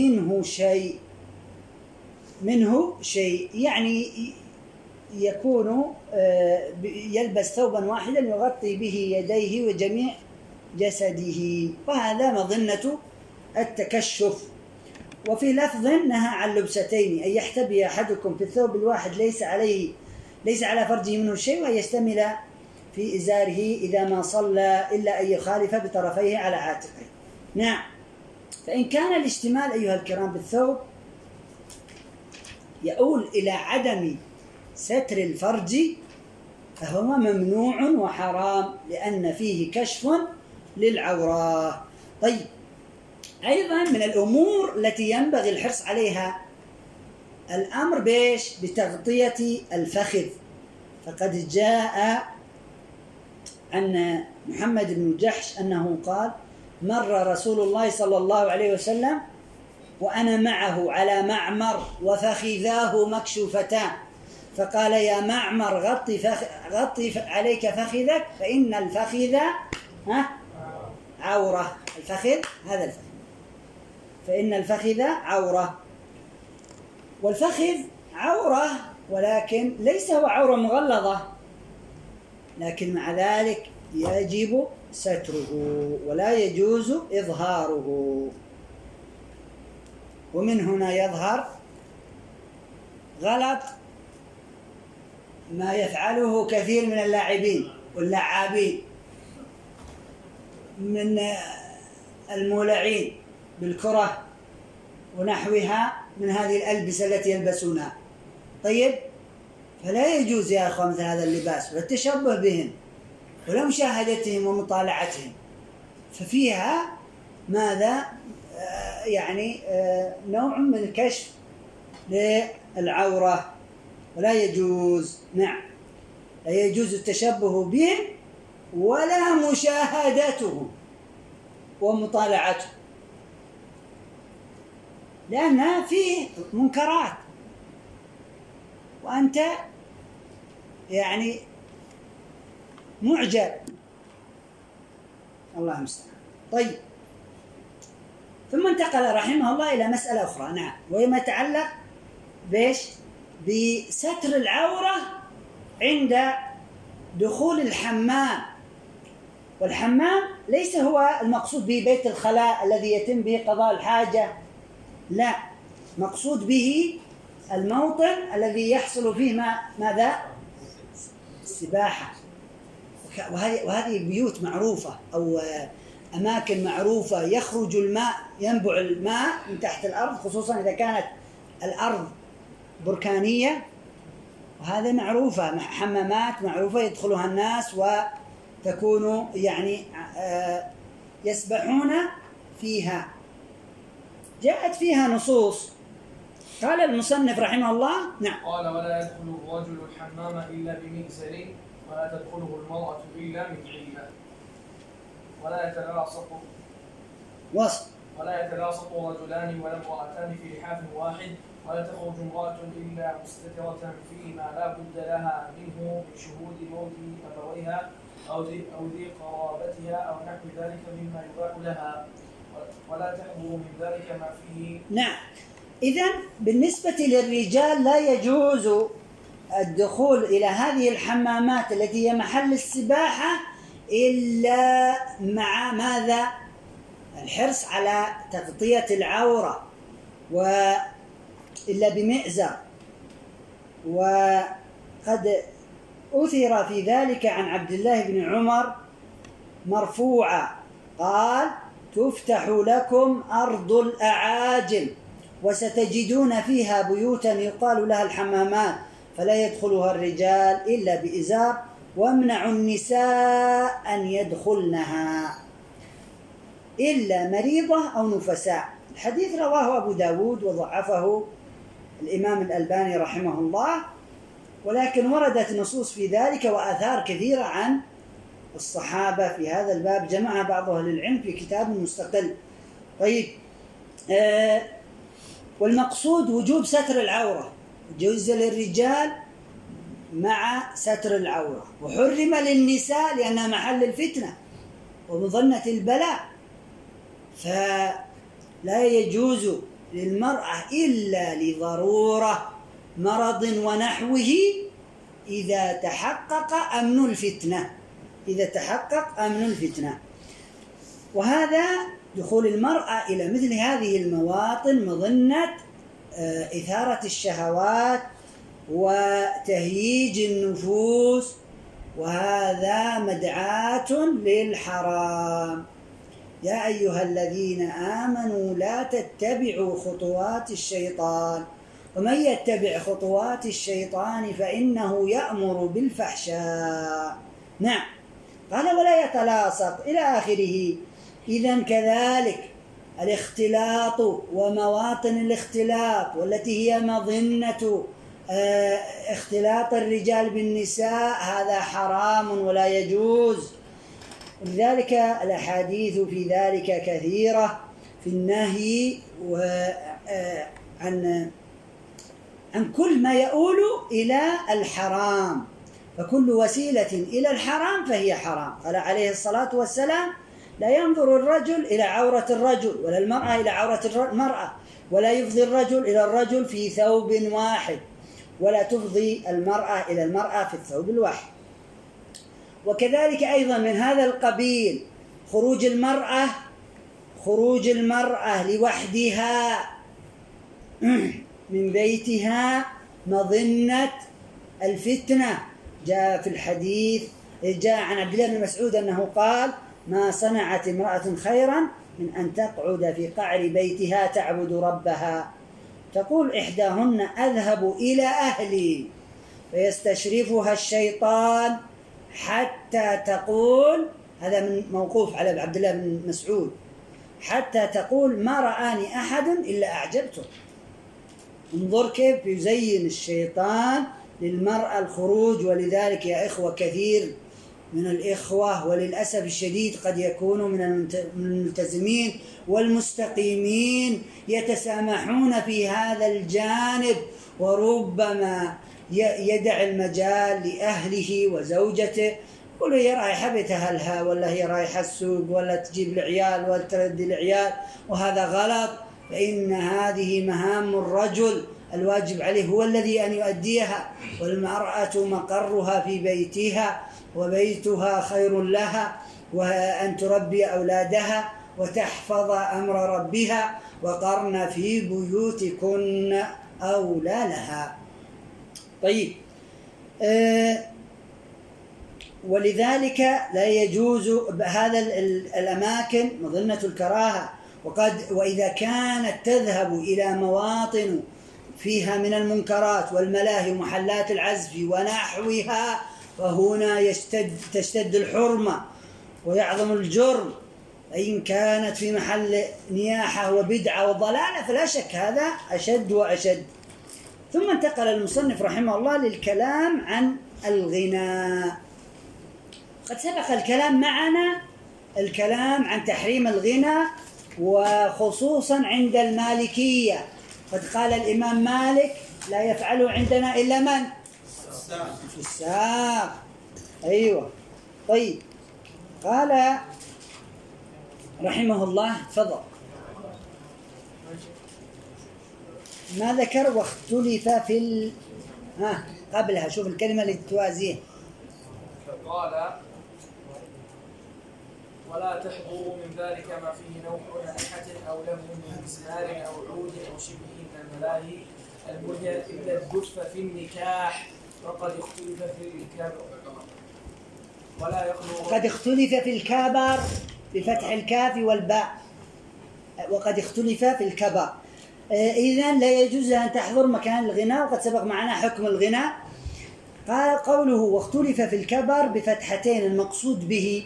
منه شيء، يعني يكون يلبس ثوبا واحدا يغطي به يديه وجميع جسده، وهذا مظنة التكشف. وفي لفظ نهى عن لبستين، أن يحتبي أحدكم في الثوب الواحد ليس على فرجه منه شيء، وأن يشتمل في إزاره إذا ما صلى إلا أن يخالف بطرفيه على عاتقه. نعم، فإن كان الاشتمال أيها الكرام بالثوب يؤول إلى عدم ستر الفرج فهو ممنوع وحرام، لأن فيه كشف للعورة. طيب، أيضا من الأمور التي ينبغي الحرص عليها الأمر بتغطية الفخذ. فقد جاء عن محمد بن جحش أنه قال: مر رسول الله صلى الله عليه وسلم وأنا معه على معمر وفخذاه مكشوفتان، فقال: يا معمر غطي عليك فخذك فإن الفخذ عورة. الفخذ هذا الفخذ، فإن الفخذ عورة. والفخذ عورة، ولكن ليس هو عورة مغلظة، لكن مع ذلك يجب ستره ولا يجوز إظهاره. ومن هنا يظهر غلط ما يفعله كثير من اللاعبين واللعابين من المولعين بالكرة ونحوها من هذه الألبسة التي يلبسونها. طيب، فلا يجوز يا أخوة مثل هذا اللباس والتشبه بهم ولا مشاهدتهم ومطالعتهم، ففيها ماذا؟ يعني نوع من الكشف للعورة ولا يجوز. نعم، لا يجوز التشبه بهم ولا مشاهدتهم ومطالعتهم، لأنها فيه منكرات وأنت يعني معجب. الله المستعان. طيب، ثم انتقل رحمه الله إلى مسألة أخرى، نعم، وهي ما يتعلق بإيش؟ بستر العورة عند دخول الحمام. والحمام ليس هو المقصود به بيت الخلاء الذي يتم به قضاء الحاجة، لا، مقصود به الموطن الذي يحصل فيه ماذا؟ السباحة. وهذه بيوت معروفة أو أماكن معروفة يخرج الماء، ينبع الماء من تحت الأرض، خصوصا إذا كانت الأرض بركانية، وهذا معروفة، حمامات معروفة يدخلها الناس وتكون يعني يسبحون فيها. جاءت فيها نصوص. قال المصنف رحمه الله، نعم، قال: ولا يدخل الرجل الحمام إلا بمئزر، ولا تدخله المرأة إلا من علة، ولا يتلاصق رجلان ولا امرأتان في لحاف واحد، ولا تخرج امرأة إلا مستترة فيما لا بد لها منه من شهود موت أبويها أو ذي قرابتها أو نحو ذلك مما يباح لها، ولا تحضر من ذلك ما فيه. نعم. إذن بالنسبة للرجال لا يجوز الدخول إلى هذه الحمامات التي هي محل السباحة إلا مع ماذا؟ الحرص على تغطية العورة، وإلا بمئزر. وقد أثر في ذلك عن عبد الله بن عمر مرفوعا قال: تفتح لكم أرض الأعاجم وستجدون فيها بيوتا يقال لها الحمامات فلا يدخلها الرجال إلا بإزار، وامنعوا النساء أن يدخلنها إلا مريضة أو نفساء. الحديث رواه أبو داود وضعفه الإمام الألباني رحمه الله، ولكن وردت نصوص في ذلك وآثار كثيرة عن الصحابة في هذا الباب، جمعها بعض أهل العلم في كتاب مستقل. طيب، والمقصود وجوب ستر العورة، جوز للرجال مع ستر العورة، وحرم للنساء لأنها محل الفتنة ومظنة البلاء، فلا يجوز للمرأة إلا لضرورة مرض ونحوه إذا تحقق أمن الفتنة. وهذا دخول المرأة إلى مثل هذه المواطن مظنة إثارة الشهوات وتهييج النفوس، وهذا مدعاة للحرام. يا أيها الذين آمنوا لا تتبعوا خطوات الشيطان، ومن يتبع خطوات الشيطان فإنه يأمر بالفحشاء. نعم. قال: ولا يتلاصق إلى آخره. إذن كذلك الاختلاط ومواطن الاختلاط والتي هي مظنة اختلاط الرجال بالنساء هذا حرام ولا يجوز. ولذلك الأحاديث في ذلك كثيرة في النهي عن كل ما يؤول إلى الحرام، فكل وسيلة إلى الحرام فهي حرام. قال عليه الصلاة والسلام: لا ينظر الرجل إلى عورة الرجل ولا المرأة إلى عورة المرأة، ولا يفضي الرجل إلى الرجل في ثوب واحد، ولا تفضي المرأة إلى المرأة في الثوب الواحد. وكذلك أيضا من هذا القبيل خروج المرأة لوحدها من بيتها مظنة الفتنة. جاء في الحديث، جاء عن عبد الله بن مسعود أنه قال: ما صنعت امرأة خيرا من أن تقعد في قعر بيتها تعبد ربها، تقول إحداهن: أذهب إلى أهلي، فيستشرفها الشيطان حتى تقول، هذا من موقوف على عبد الله بن مسعود، حتى تقول: ما رآني أحد إلا أعجبته. انظر كيف يزين الشيطان للمرأة الخروج. ولذلك يا إخوة كثير من الإخوة وللأسف الشديد قد يكونوا من الملتزمين والمستقيمين يتسامحون في هذا الجانب، وربما يدع المجال لأهله وزوجته قولوا هي رايحة بيت أهلها، ولا هي رايحة السوق، ولا تجيب العيال، ولا تردي العيال، وهذا غلط. فإن هذه مهام الرجل، الواجب عليه هو الذي أن يؤديها، والمرأة مقرها في بيتها، وبيتها خير لها، وأن تربي أولادها وتحفظ أمر ربها، وقرن في بيوتكن أولى لها. طيب، ولذلك لا يجوز هذا الأماكن مظنة الكراهة. وإذا كانت تذهب إلى مواطن فيها من المنكرات والملاهي ومحلات العزف ونحوها، فهنا تشتد الحرمة ويعظم الجرم. إن كانت في محل نياحة وبدعة وضلالة فلا شك هذا أشد وأشد. ثم انتقل المصنف رحمه الله للكلام عن الغناء. قد سبق الكلام معنا الكلام عن تحريم الغنى، وخصوصا عند المالكية. قد قال الإمام مالك: لا يفعله عندنا إلا من؟ الفساق. أيوة. طيب، قال رحمه الله، تفضل، ما ذكر واختلف في قبلها، شوف الكلمة اللي توازيه. قال: ولا تحضروا من ذلك ما فيه نوع نائحة أو لم من مزمار أو عود أو شبه من الملاهي الملهية إلا الدف في النكاح، وقد اختلف في الكبر. ولا يخلو قد اختلف في الكبر بفتح الكاف والباء، وقد اختلف في الكبر. إذن لا يجوز أن تحضر مكان الغناء، وقد سبق معنا حكم الغناء. قال قوله واختلف في الكبر بفتحتين، المقصود به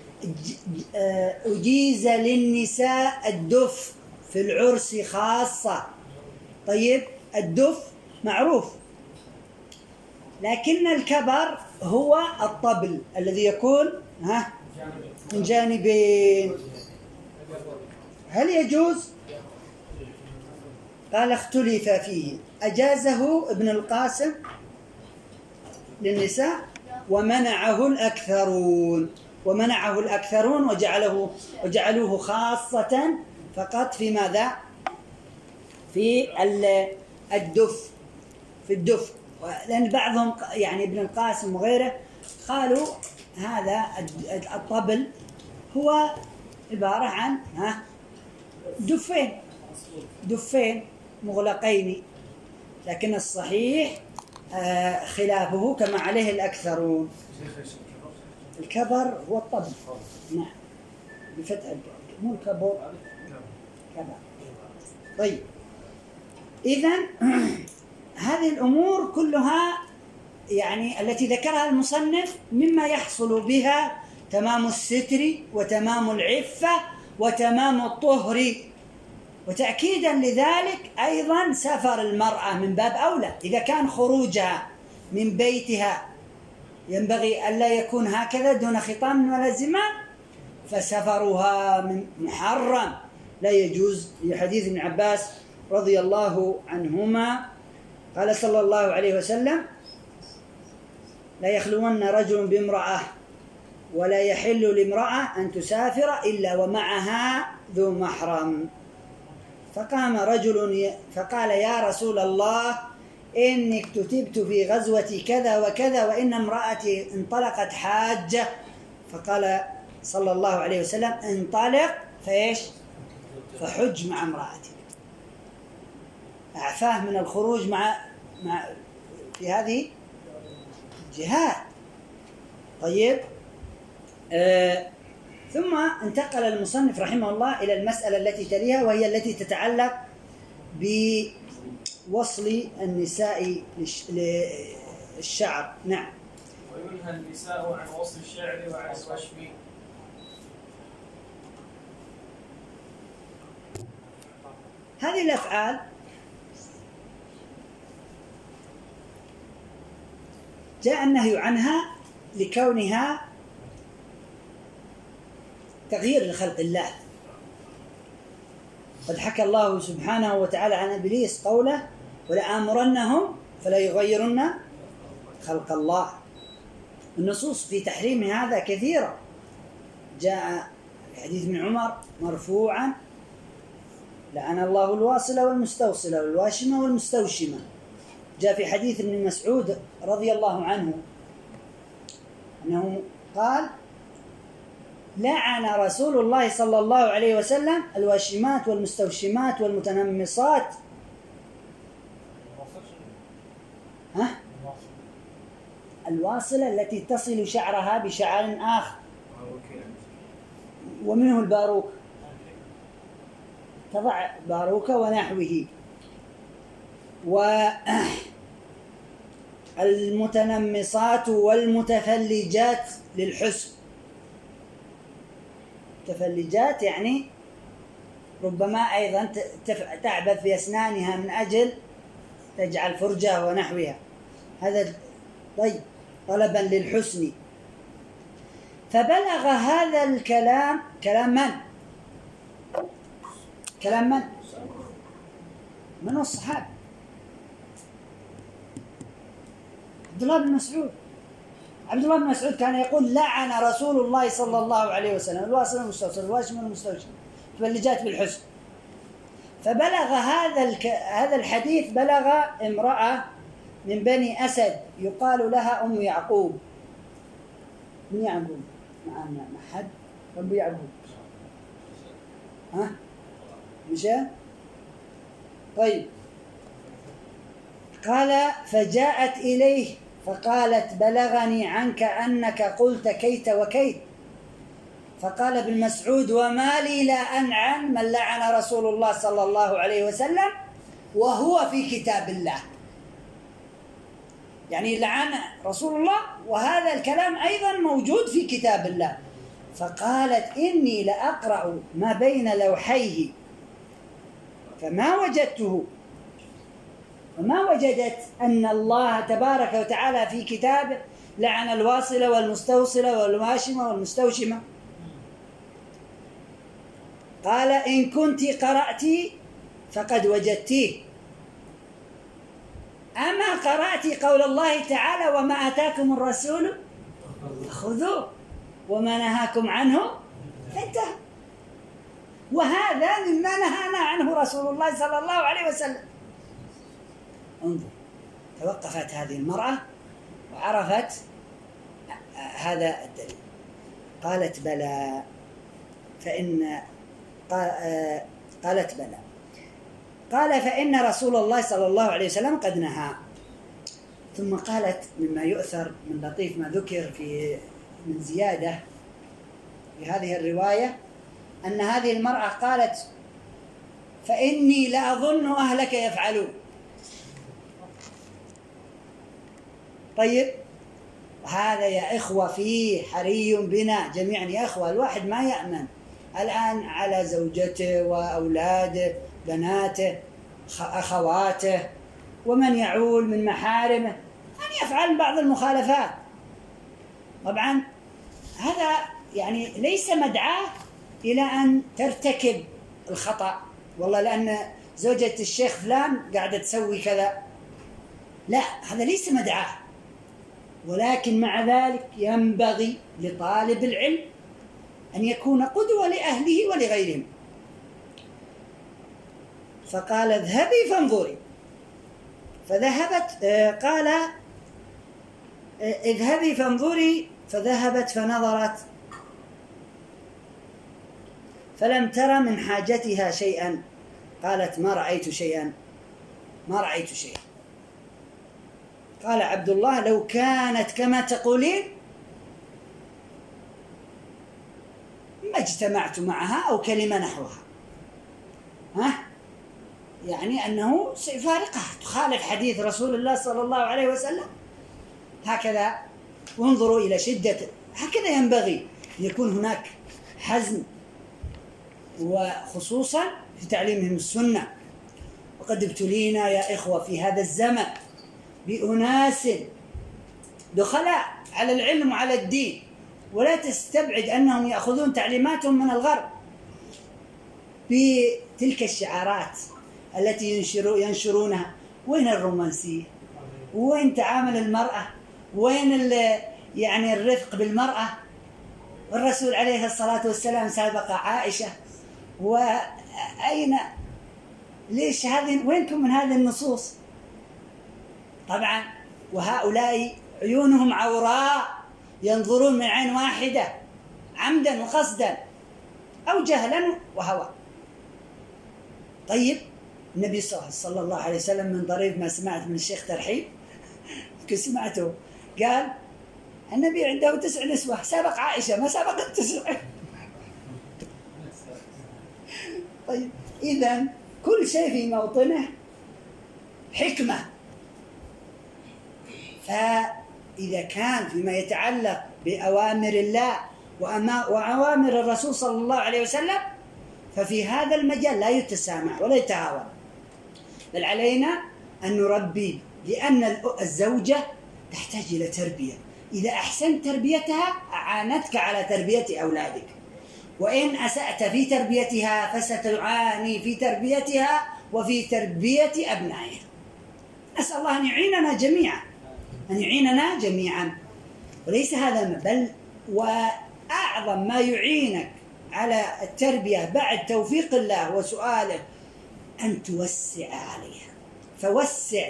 أجيز للنساء الدف في العرس خاصة. طيب، الدف معروف، لكن الكبر هو الطبل الذي يكون من جانبين. هل يجوز؟ قال اختلف فيه، أجازه ابن القاسم للنساء ومنعه الأكثرون وجعلوه خاصة فقط في ماذا؟ في الدف، في الدف. لأن بعضهم يعني ابن القاسم وغيره قالوا هذا الطبل هو عبارة عن دفين مغلقين، لكن الصحيح خلافه كما عليه الأكثرون. الكبر هو الطبل، نعم، بفتح الكبر، مو الكبر، كبر. طيب، إذن هذه الأمور كلها يعني التي ذكرها المصنف مما يحصل بها تمام الستر وتمام العفة وتمام الطهر. وتأكيدا لذلك أيضا سفر المرأة من باب أولى، إذا كان خروجها من بيتها ينبغي ألا يكون هكذا دون خطام ولا زمام، فسفرها محرم لا يجوز، لحديث ابن عباس رضي الله عنهما قال صلى الله عليه وسلم: لا يخلون رجل بامرأة ولا يحل لامرأة أن تسافر إلا ومعها ذو محرم. فقام رجل فقال: يا رسول الله، إني اكتتبت في غزوة كذا وكذا، وإن امرأتي انطلقت حاجة. فقال صلى الله عليه وسلم: انطلق فحج مع امرأتك. أعفاه من الخروج مع في هذه الجهات. طيب، ثم انتقل المصنف رحمه الله إلى المسألة التي تليها، وهي التي تتعلق بوصل النساء للشعر. نعم. وينهى النساء عن وصل الشعر وعن الرشف. هذه الأفعال جاء النهي عنها لكونها تغيير لخلق الله. قد حكى الله سبحانه وتعالى عن إبليس قوله: ولآمرنهم فلا يغيرن خلق الله. النصوص في تحريم هذا كثيرة. جاء في حديث ابن عمر مرفوعا: لعن الله الواصل والمستوصل والواشمة والمستوشمة. جاء في حديث ابن مسعود رضي الله عنه أنه قال: لعن رسول الله صلى الله عليه وسلم الواشمات والمستوشمات والمتنمصات. الواصلة التي تصل شعرها بشعر آخر، ومنه الباروك، تضع باروك ونحوه. والمتنمصات والمتفلجات للحسن. متفلجات يعني ربما أيضا تعبث بأسنانها من أجل تجعل فرجة ونحوها. هذا طيب طلبا للحسن. فبلغ هذا الكلام كلام من؟ كلام من؟ من الصحابة. عبد الله بن مسعود. عبد الله بن مسعود كان يقول: لعن رسول الله صلى الله عليه وسلم الواصل والمستوصل والواشم والمستوشم واللجات بالحسن. فبلغ هذا الحديث بلغ امرأة من بني أسد يقال لها أم يعقوب. أم يعقوب معنا حد؟ أم يعقوب مشى؟ طيب. قال: فجاءت إليه فقالت: بلغني عنك أنك قلت كيت وكيت. فقال ابن مسعود: وما لي لا أنعم من لعن رسول الله صلى الله عليه وسلم وهو في كتاب الله. يعني لعن رسول الله وهذا الكلام أيضا موجود في كتاب الله. فقالت: إني لأقرأ ما بين لوحيه فما وجدت أن الله تبارك وتعالى في كتابه لعن الواصلة والمستوصلة والواشمة والمستوشمة. قال: إن كنت قرأت فقد وجدتيه. أما قرأت قول الله تعالى: وما آتاكم الرسول خذوه وما نهاكم عنه فانتهوا. وهذا مما نهانا عنه رسول الله صلى الله عليه وسلم. انظر، توقفت هذه المرأة وعرفت هذا الدليل. قالت: بلى. قالت: بلى. قال: فإن رسول الله صلى الله عليه وسلم قد نهى. ثم قالت مما يؤثر من لطيف ما ذكر من زيادة في هذه الرواية، أن هذه المرأة قالت: فإني لأظن أهلك يفعلون. طيب، هذا يا إخوة فيه حري بنا جميعا يا إخوة. الواحد ما يأمن الآن على زوجته وأولاده، بناته، أخواته، ومن يعول من محارمه أن يفعل بعض المخالفات. طبعا هذا يعني ليس مدعاة إلى أن ترتكب الخطأ، والله لأن زوجة الشيخ فلان قاعدة تسوي كذا، لا، هذا ليس مدعاة. ولكن مع ذلك ينبغي لطالب العلم أن يكون قدوة لأهله ولغيرهم. فقال: اذهبي فانظري. فذهبت. قال: اذهبي فانظري. فذهبت فنظرت فلم تر من حاجتها شيئا. قالت: ما رأيت شيئا. قال عبد الله: لو كانت كما تقولين ما اجتمعت معها أو كلمة نحوها. يعني أنه سيفارقها، تخالف حديث رسول الله صلى الله عليه وسلم. هكذا وانظروا إلى شدة. هكذا ينبغي أن يكون هناك حزم، وخصوصا في تعليمهم السنة. وقد ابتلينا يا إخوة في هذا الزمن بأناس دخلاء على العلم وعلى الدين، ولا تستبعد أنهم يأخذون تعليماتهم من الغرب بتلك الشعارات التي ينشرونها. وين الرومانسية؟ وين تعامل المرأة؟ وين يعني الرفق بالمرأة، والرسول عليه الصلاة والسلام سابق عائشة. وأين ليش هذه؟ وينكم من هذه النصوص؟ طبعا وهؤلاء عيونهم عوراء ينظرون من عين واحدة عمدا وقصدا أو جهلا وهوى. طيب النبي صلى الله عليه وسلم من ضريب ما سمعت من الشيخ ترحيب يمكن سمعته، قال النبي عنده 9 نسوة، سابق عائشة ما سابق 9. طيب إذن كل شيء في موطنه حكمة. فإذا كان فيما يتعلق بأوامر الله وأوامر الرسول صلى الله عليه وسلم ففي هذا المجال لا يتسامح ولا يتهاون، بل علينا أن نربي، لأن الزوجة تحتاج إلى تربية. إذا أحسنت تربيتها أعانتك على تربية أولادك، وإن أسأت في تربيتها فستعاني في تربيتها وفي تربية أبنائها. أسأل الله أن يعيننا جميعا، وليس هذا بل وأعظم ما يعينك على التربية بعد توفيق الله وسؤاله أن توسع عليها. فوسع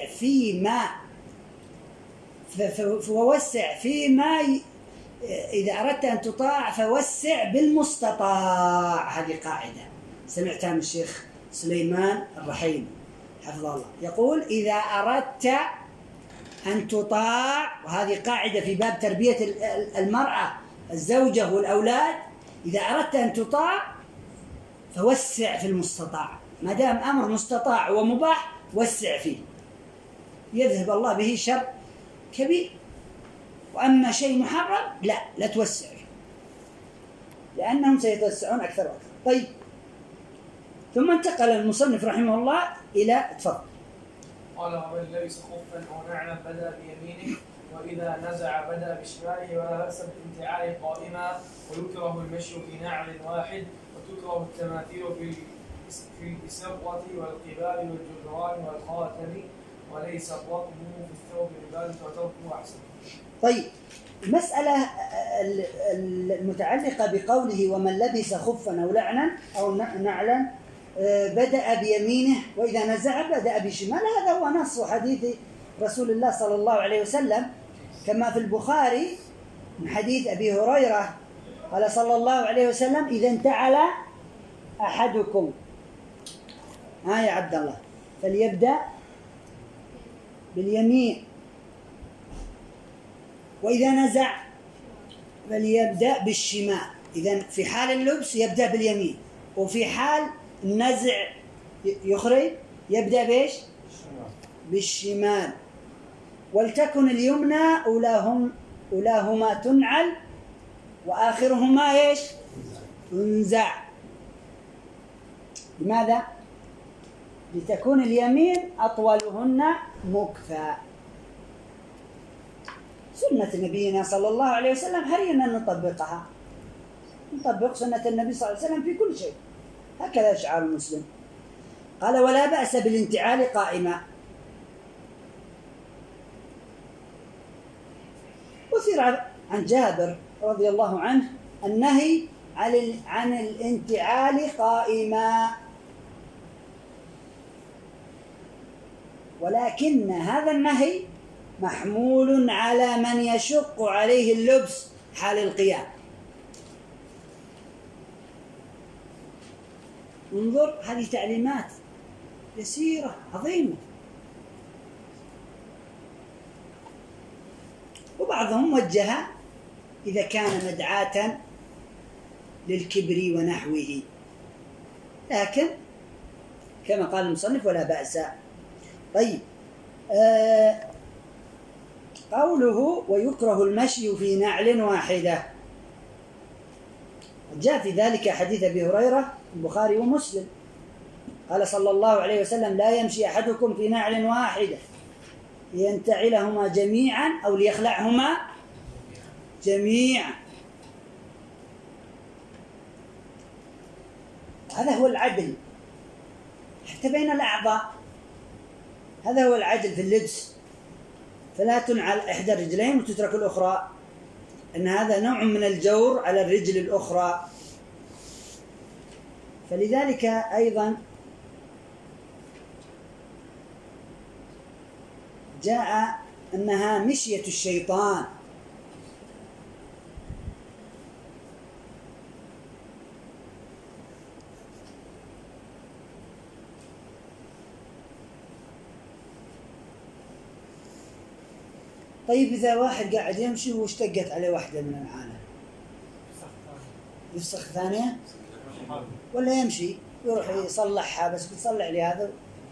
فيما إذا أردت أن تطاع فوسع بالمستطاع. هذه قاعدة سمعتها من الشيخ سليمان الرحيمي حفظه الله، يقول إذا أردت أن تطاع، وهذه قاعدة في باب تربية المرأة الزوجة والأولاد، إذا أردت أن تطاع فوسع في المستطاع. ما دام أمر مستطاع ومباح وسع فيه، يذهب الله به شر كبير. وأما شيء محرم لا توسع فيه، لأنهم سيتوسعون أكثر وأكثر. طيب ثم انتقل المصنف رحمه الله إلى تفضل. قال ومن لبس خفا أو نعلا بدأ بيمينه، وإذا نزع بدأ بشماله، ولا بأس بالانتعال قائما، ويكره المشي في نعل واحد، وتكره التماثيل في الإسرة والقبال والجدران والخاتم، وليس الركب في الثوب لذلك وتركه أحسن. طيب المسألة المتعلقة بقوله ومن لبس خفا أو لعنا أو نعلا بدأ بيمينه وإذا نزع بدأ بشماله، هذا هو نص حديث رسول الله صلى الله عليه وسلم كما في البخاري من حديث أبي هريرة قال صلى الله عليه وسلم إذا انتعل أحدكم يا عبد الله فليبدأ باليمين، وإذا نزع فليبدأ بالشمال. إذن في حال اللبس يبدأ باليمين، وفي حال النزع يخرج يبدأ بإيش؟ بالشمال. ولتكن اليمنى أولاهما تنعل وآخرهما إيش؟ تنزع. لماذا؟ لتكون اليمين أطولهن مكثا. سنة نبينا صلى الله عليه وسلم هرينا نطبقها، نطبق سنة النبي صلى الله عليه وسلم في كل شيء، هكذا شعار المسلم. قال ولا بأس بالانتعال قائما. أثر عن جابر رضي الله عنه النهي عن الانتعال قائما، ولكن هذا النهي محمول على من يشق عليه اللبس حال القيام. انظر هذه تعليمات يسيرة عظيمة، وبعضهم وجهها إذا كان مدعاة للكبر ونحوه، لكن كما قال المصنف ولا بأس. طيب قوله ويكره المشي في نعل واحدة، جاء في ذلك حديث أبي هريرة البخاري ومسلم قال صلى الله عليه وسلم لا يمشي أحدكم في نعل واحدة لينتعلهما جميعا أو ليخلعهما جميعا. هذا هو العدل حتى بين الأعضاء، هذا هو العدل في اللبس، فلا تنعل إحدى الرجلين وتترك الأخرى. أن هذا نوع من الجور على الرجل الأخرى. فلذلك أيضا جاء أنها مشية الشيطان. طيب إذا واحد قاعد يمشي واشتقت عليه واحدة من العالم يفسخ ثانية ولا يمشي يروح يصلحها؟ بس بتصلح لي هذا.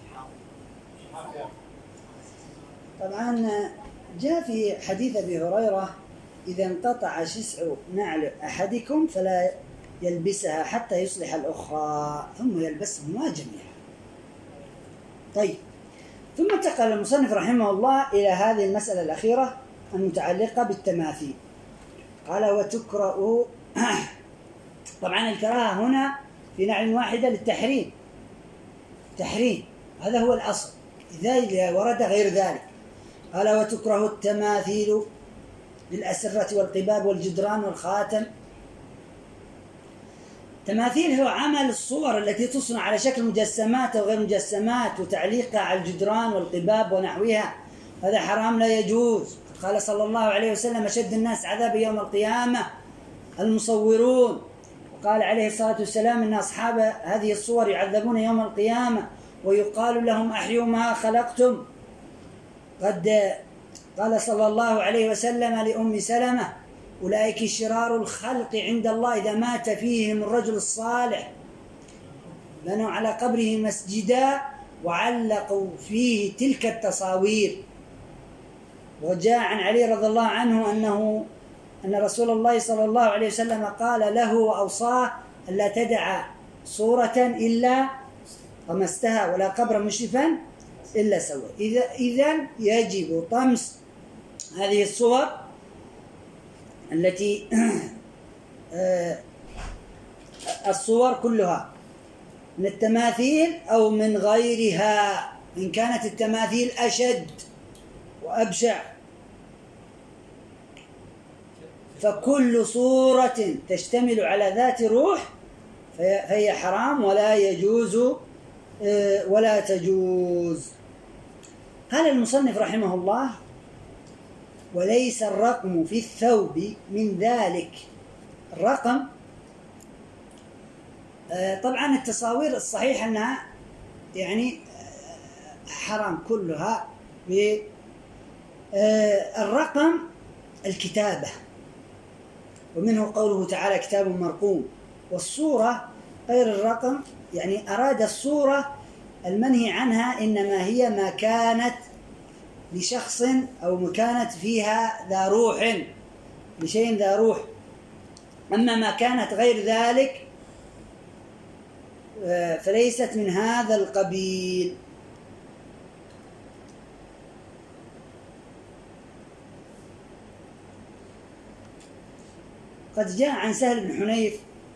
طبعا جاء في حديث أبي هريرة إذا انقطع شسع نعل أحدكم فلا يلبسها حتى يصلح الأخرى ثم يلبسهما جميعا. طيب، ثم انتقل المصنف رحمه الله إلى هذه المسألة الأخيرة المتعلقة بالتماثيل. قال وتكره. طبعا الكراهة هنا في نعل واحدة للتحريم، تحريم، هذا هو الأصل، إذا ورد غير ذلك. قال وتكره التماثيل للأسرة والقباب والجدران والخاتم. تماثيل هو عمل الصور التي تصنع على شكل مجسمات أو غير مجسمات وتعليقها على الجدران والقباب ونحوها، هذا حرام لا يجوز. قال صلى الله عليه وسلم أشد الناس عذابا يوم القيامة المصورون. وقال عليه الصلاة والسلام إن أصحاب هذه الصور يعذبون يوم القيامة ويقال لهم أحيوا ما خلقتم. قد قال صلى الله عليه وسلم لأم سلمة أولئك شرار الخلق عند الله إذا مات فيهم الرجل الصالح بنوا على قبره مسجدا وعلقوا فيه تلك التصاوير. وجاء عن علي رضي الله عنه أن رسول الله صلى الله عليه وسلم قال له وأوصاه ألا تدع صورة إلا طمستها ولا قبر مشرفا إلا سوى. إذن يجب طمس هذه الصور التي الصور كلها من التماثيل أو من غيرها، إن كانت التماثيل أشد وأبشع. فكل صورة تشتمل على ذات روح فهي حرام ولا يجوز ولا تجوز. قال المصنف رحمه الله وليس الرقم في الثوب من ذلك. الرقم طبعا التصاوير الصحيح أنها يعني حرام كلها. الرقم الكتابة، ومنه قوله تعالى كتاب مرقوم. والصورة غير الرقم، يعني أراد الصورة المنهي عنها إنما هي ما كانت لشخص أو ما كانت فيها ذا روح، لشيء ذا روح. أما ما كانت غير ذلك فليست من هذا القبيل. قد جاء عن سهل بن حنيف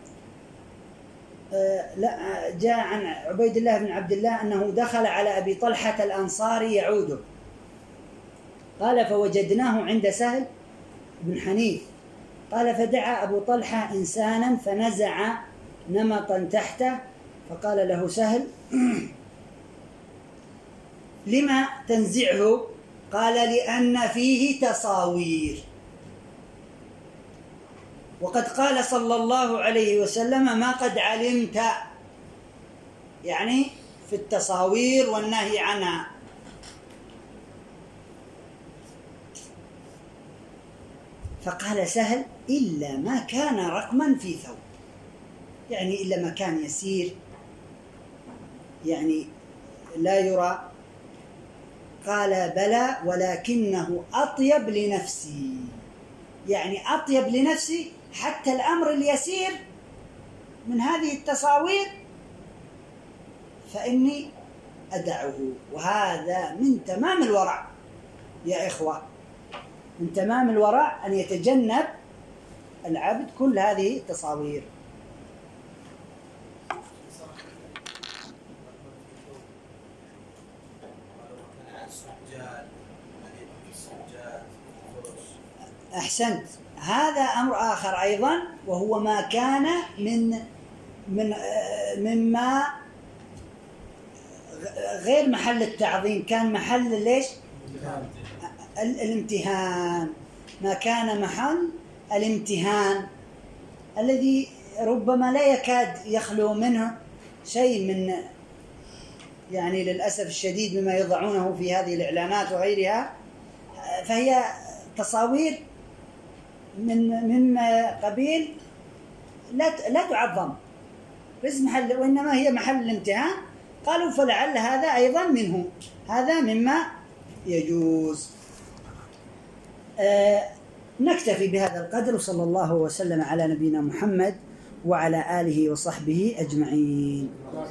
جاء عن عبيد الله بن عبد الله أنه دخل على أبي طلحة الأنصاري يعوده. قال فوجدناه عند سهل بن حنيف. قال فدعا أبو طلحة إنسانا فنزع نمطا تحته فقال له سهل لما تنزعه؟ قال لأن فيه تصاوير، وقد قال صلى الله عليه وسلم ما قد علمت، يعني في التصاوير والنهي عنها. فقال سهل إلا ما كان رقما في ثوب، يعني إلا ما كان يسير يعني لا يرى. قال بلى ولكنه أطيب لنفسي، يعني أطيب لنفسي حتى الأمر اليسير من هذه التصاوير فإني أدعه. وهذا من تمام الورع يا إخوة، من تمام الورع أن يتجنب العبد كل هذه التصاوير. أحسنت هذا أمر آخر أيضا، وهو ما كان مما غير محل التعظيم، كان محل ليش؟ الامتهان. ما كان محل الامتهان الذي ربما لا يكاد يخلو منه شيء من، يعني للأسف الشديد، مما يضعونه في هذه الإعلانات وغيرها، فهي تصاوير من قبيل لا تعظم، ليس محل، وإنما هي محل الامتهان. قالوا فلعل هذا أيضا منه، هذا مما يجوز. نكتفي بهذا القدر، وصلى الله وسلم على نبينا محمد وعلى آله وصحبه أجمعين.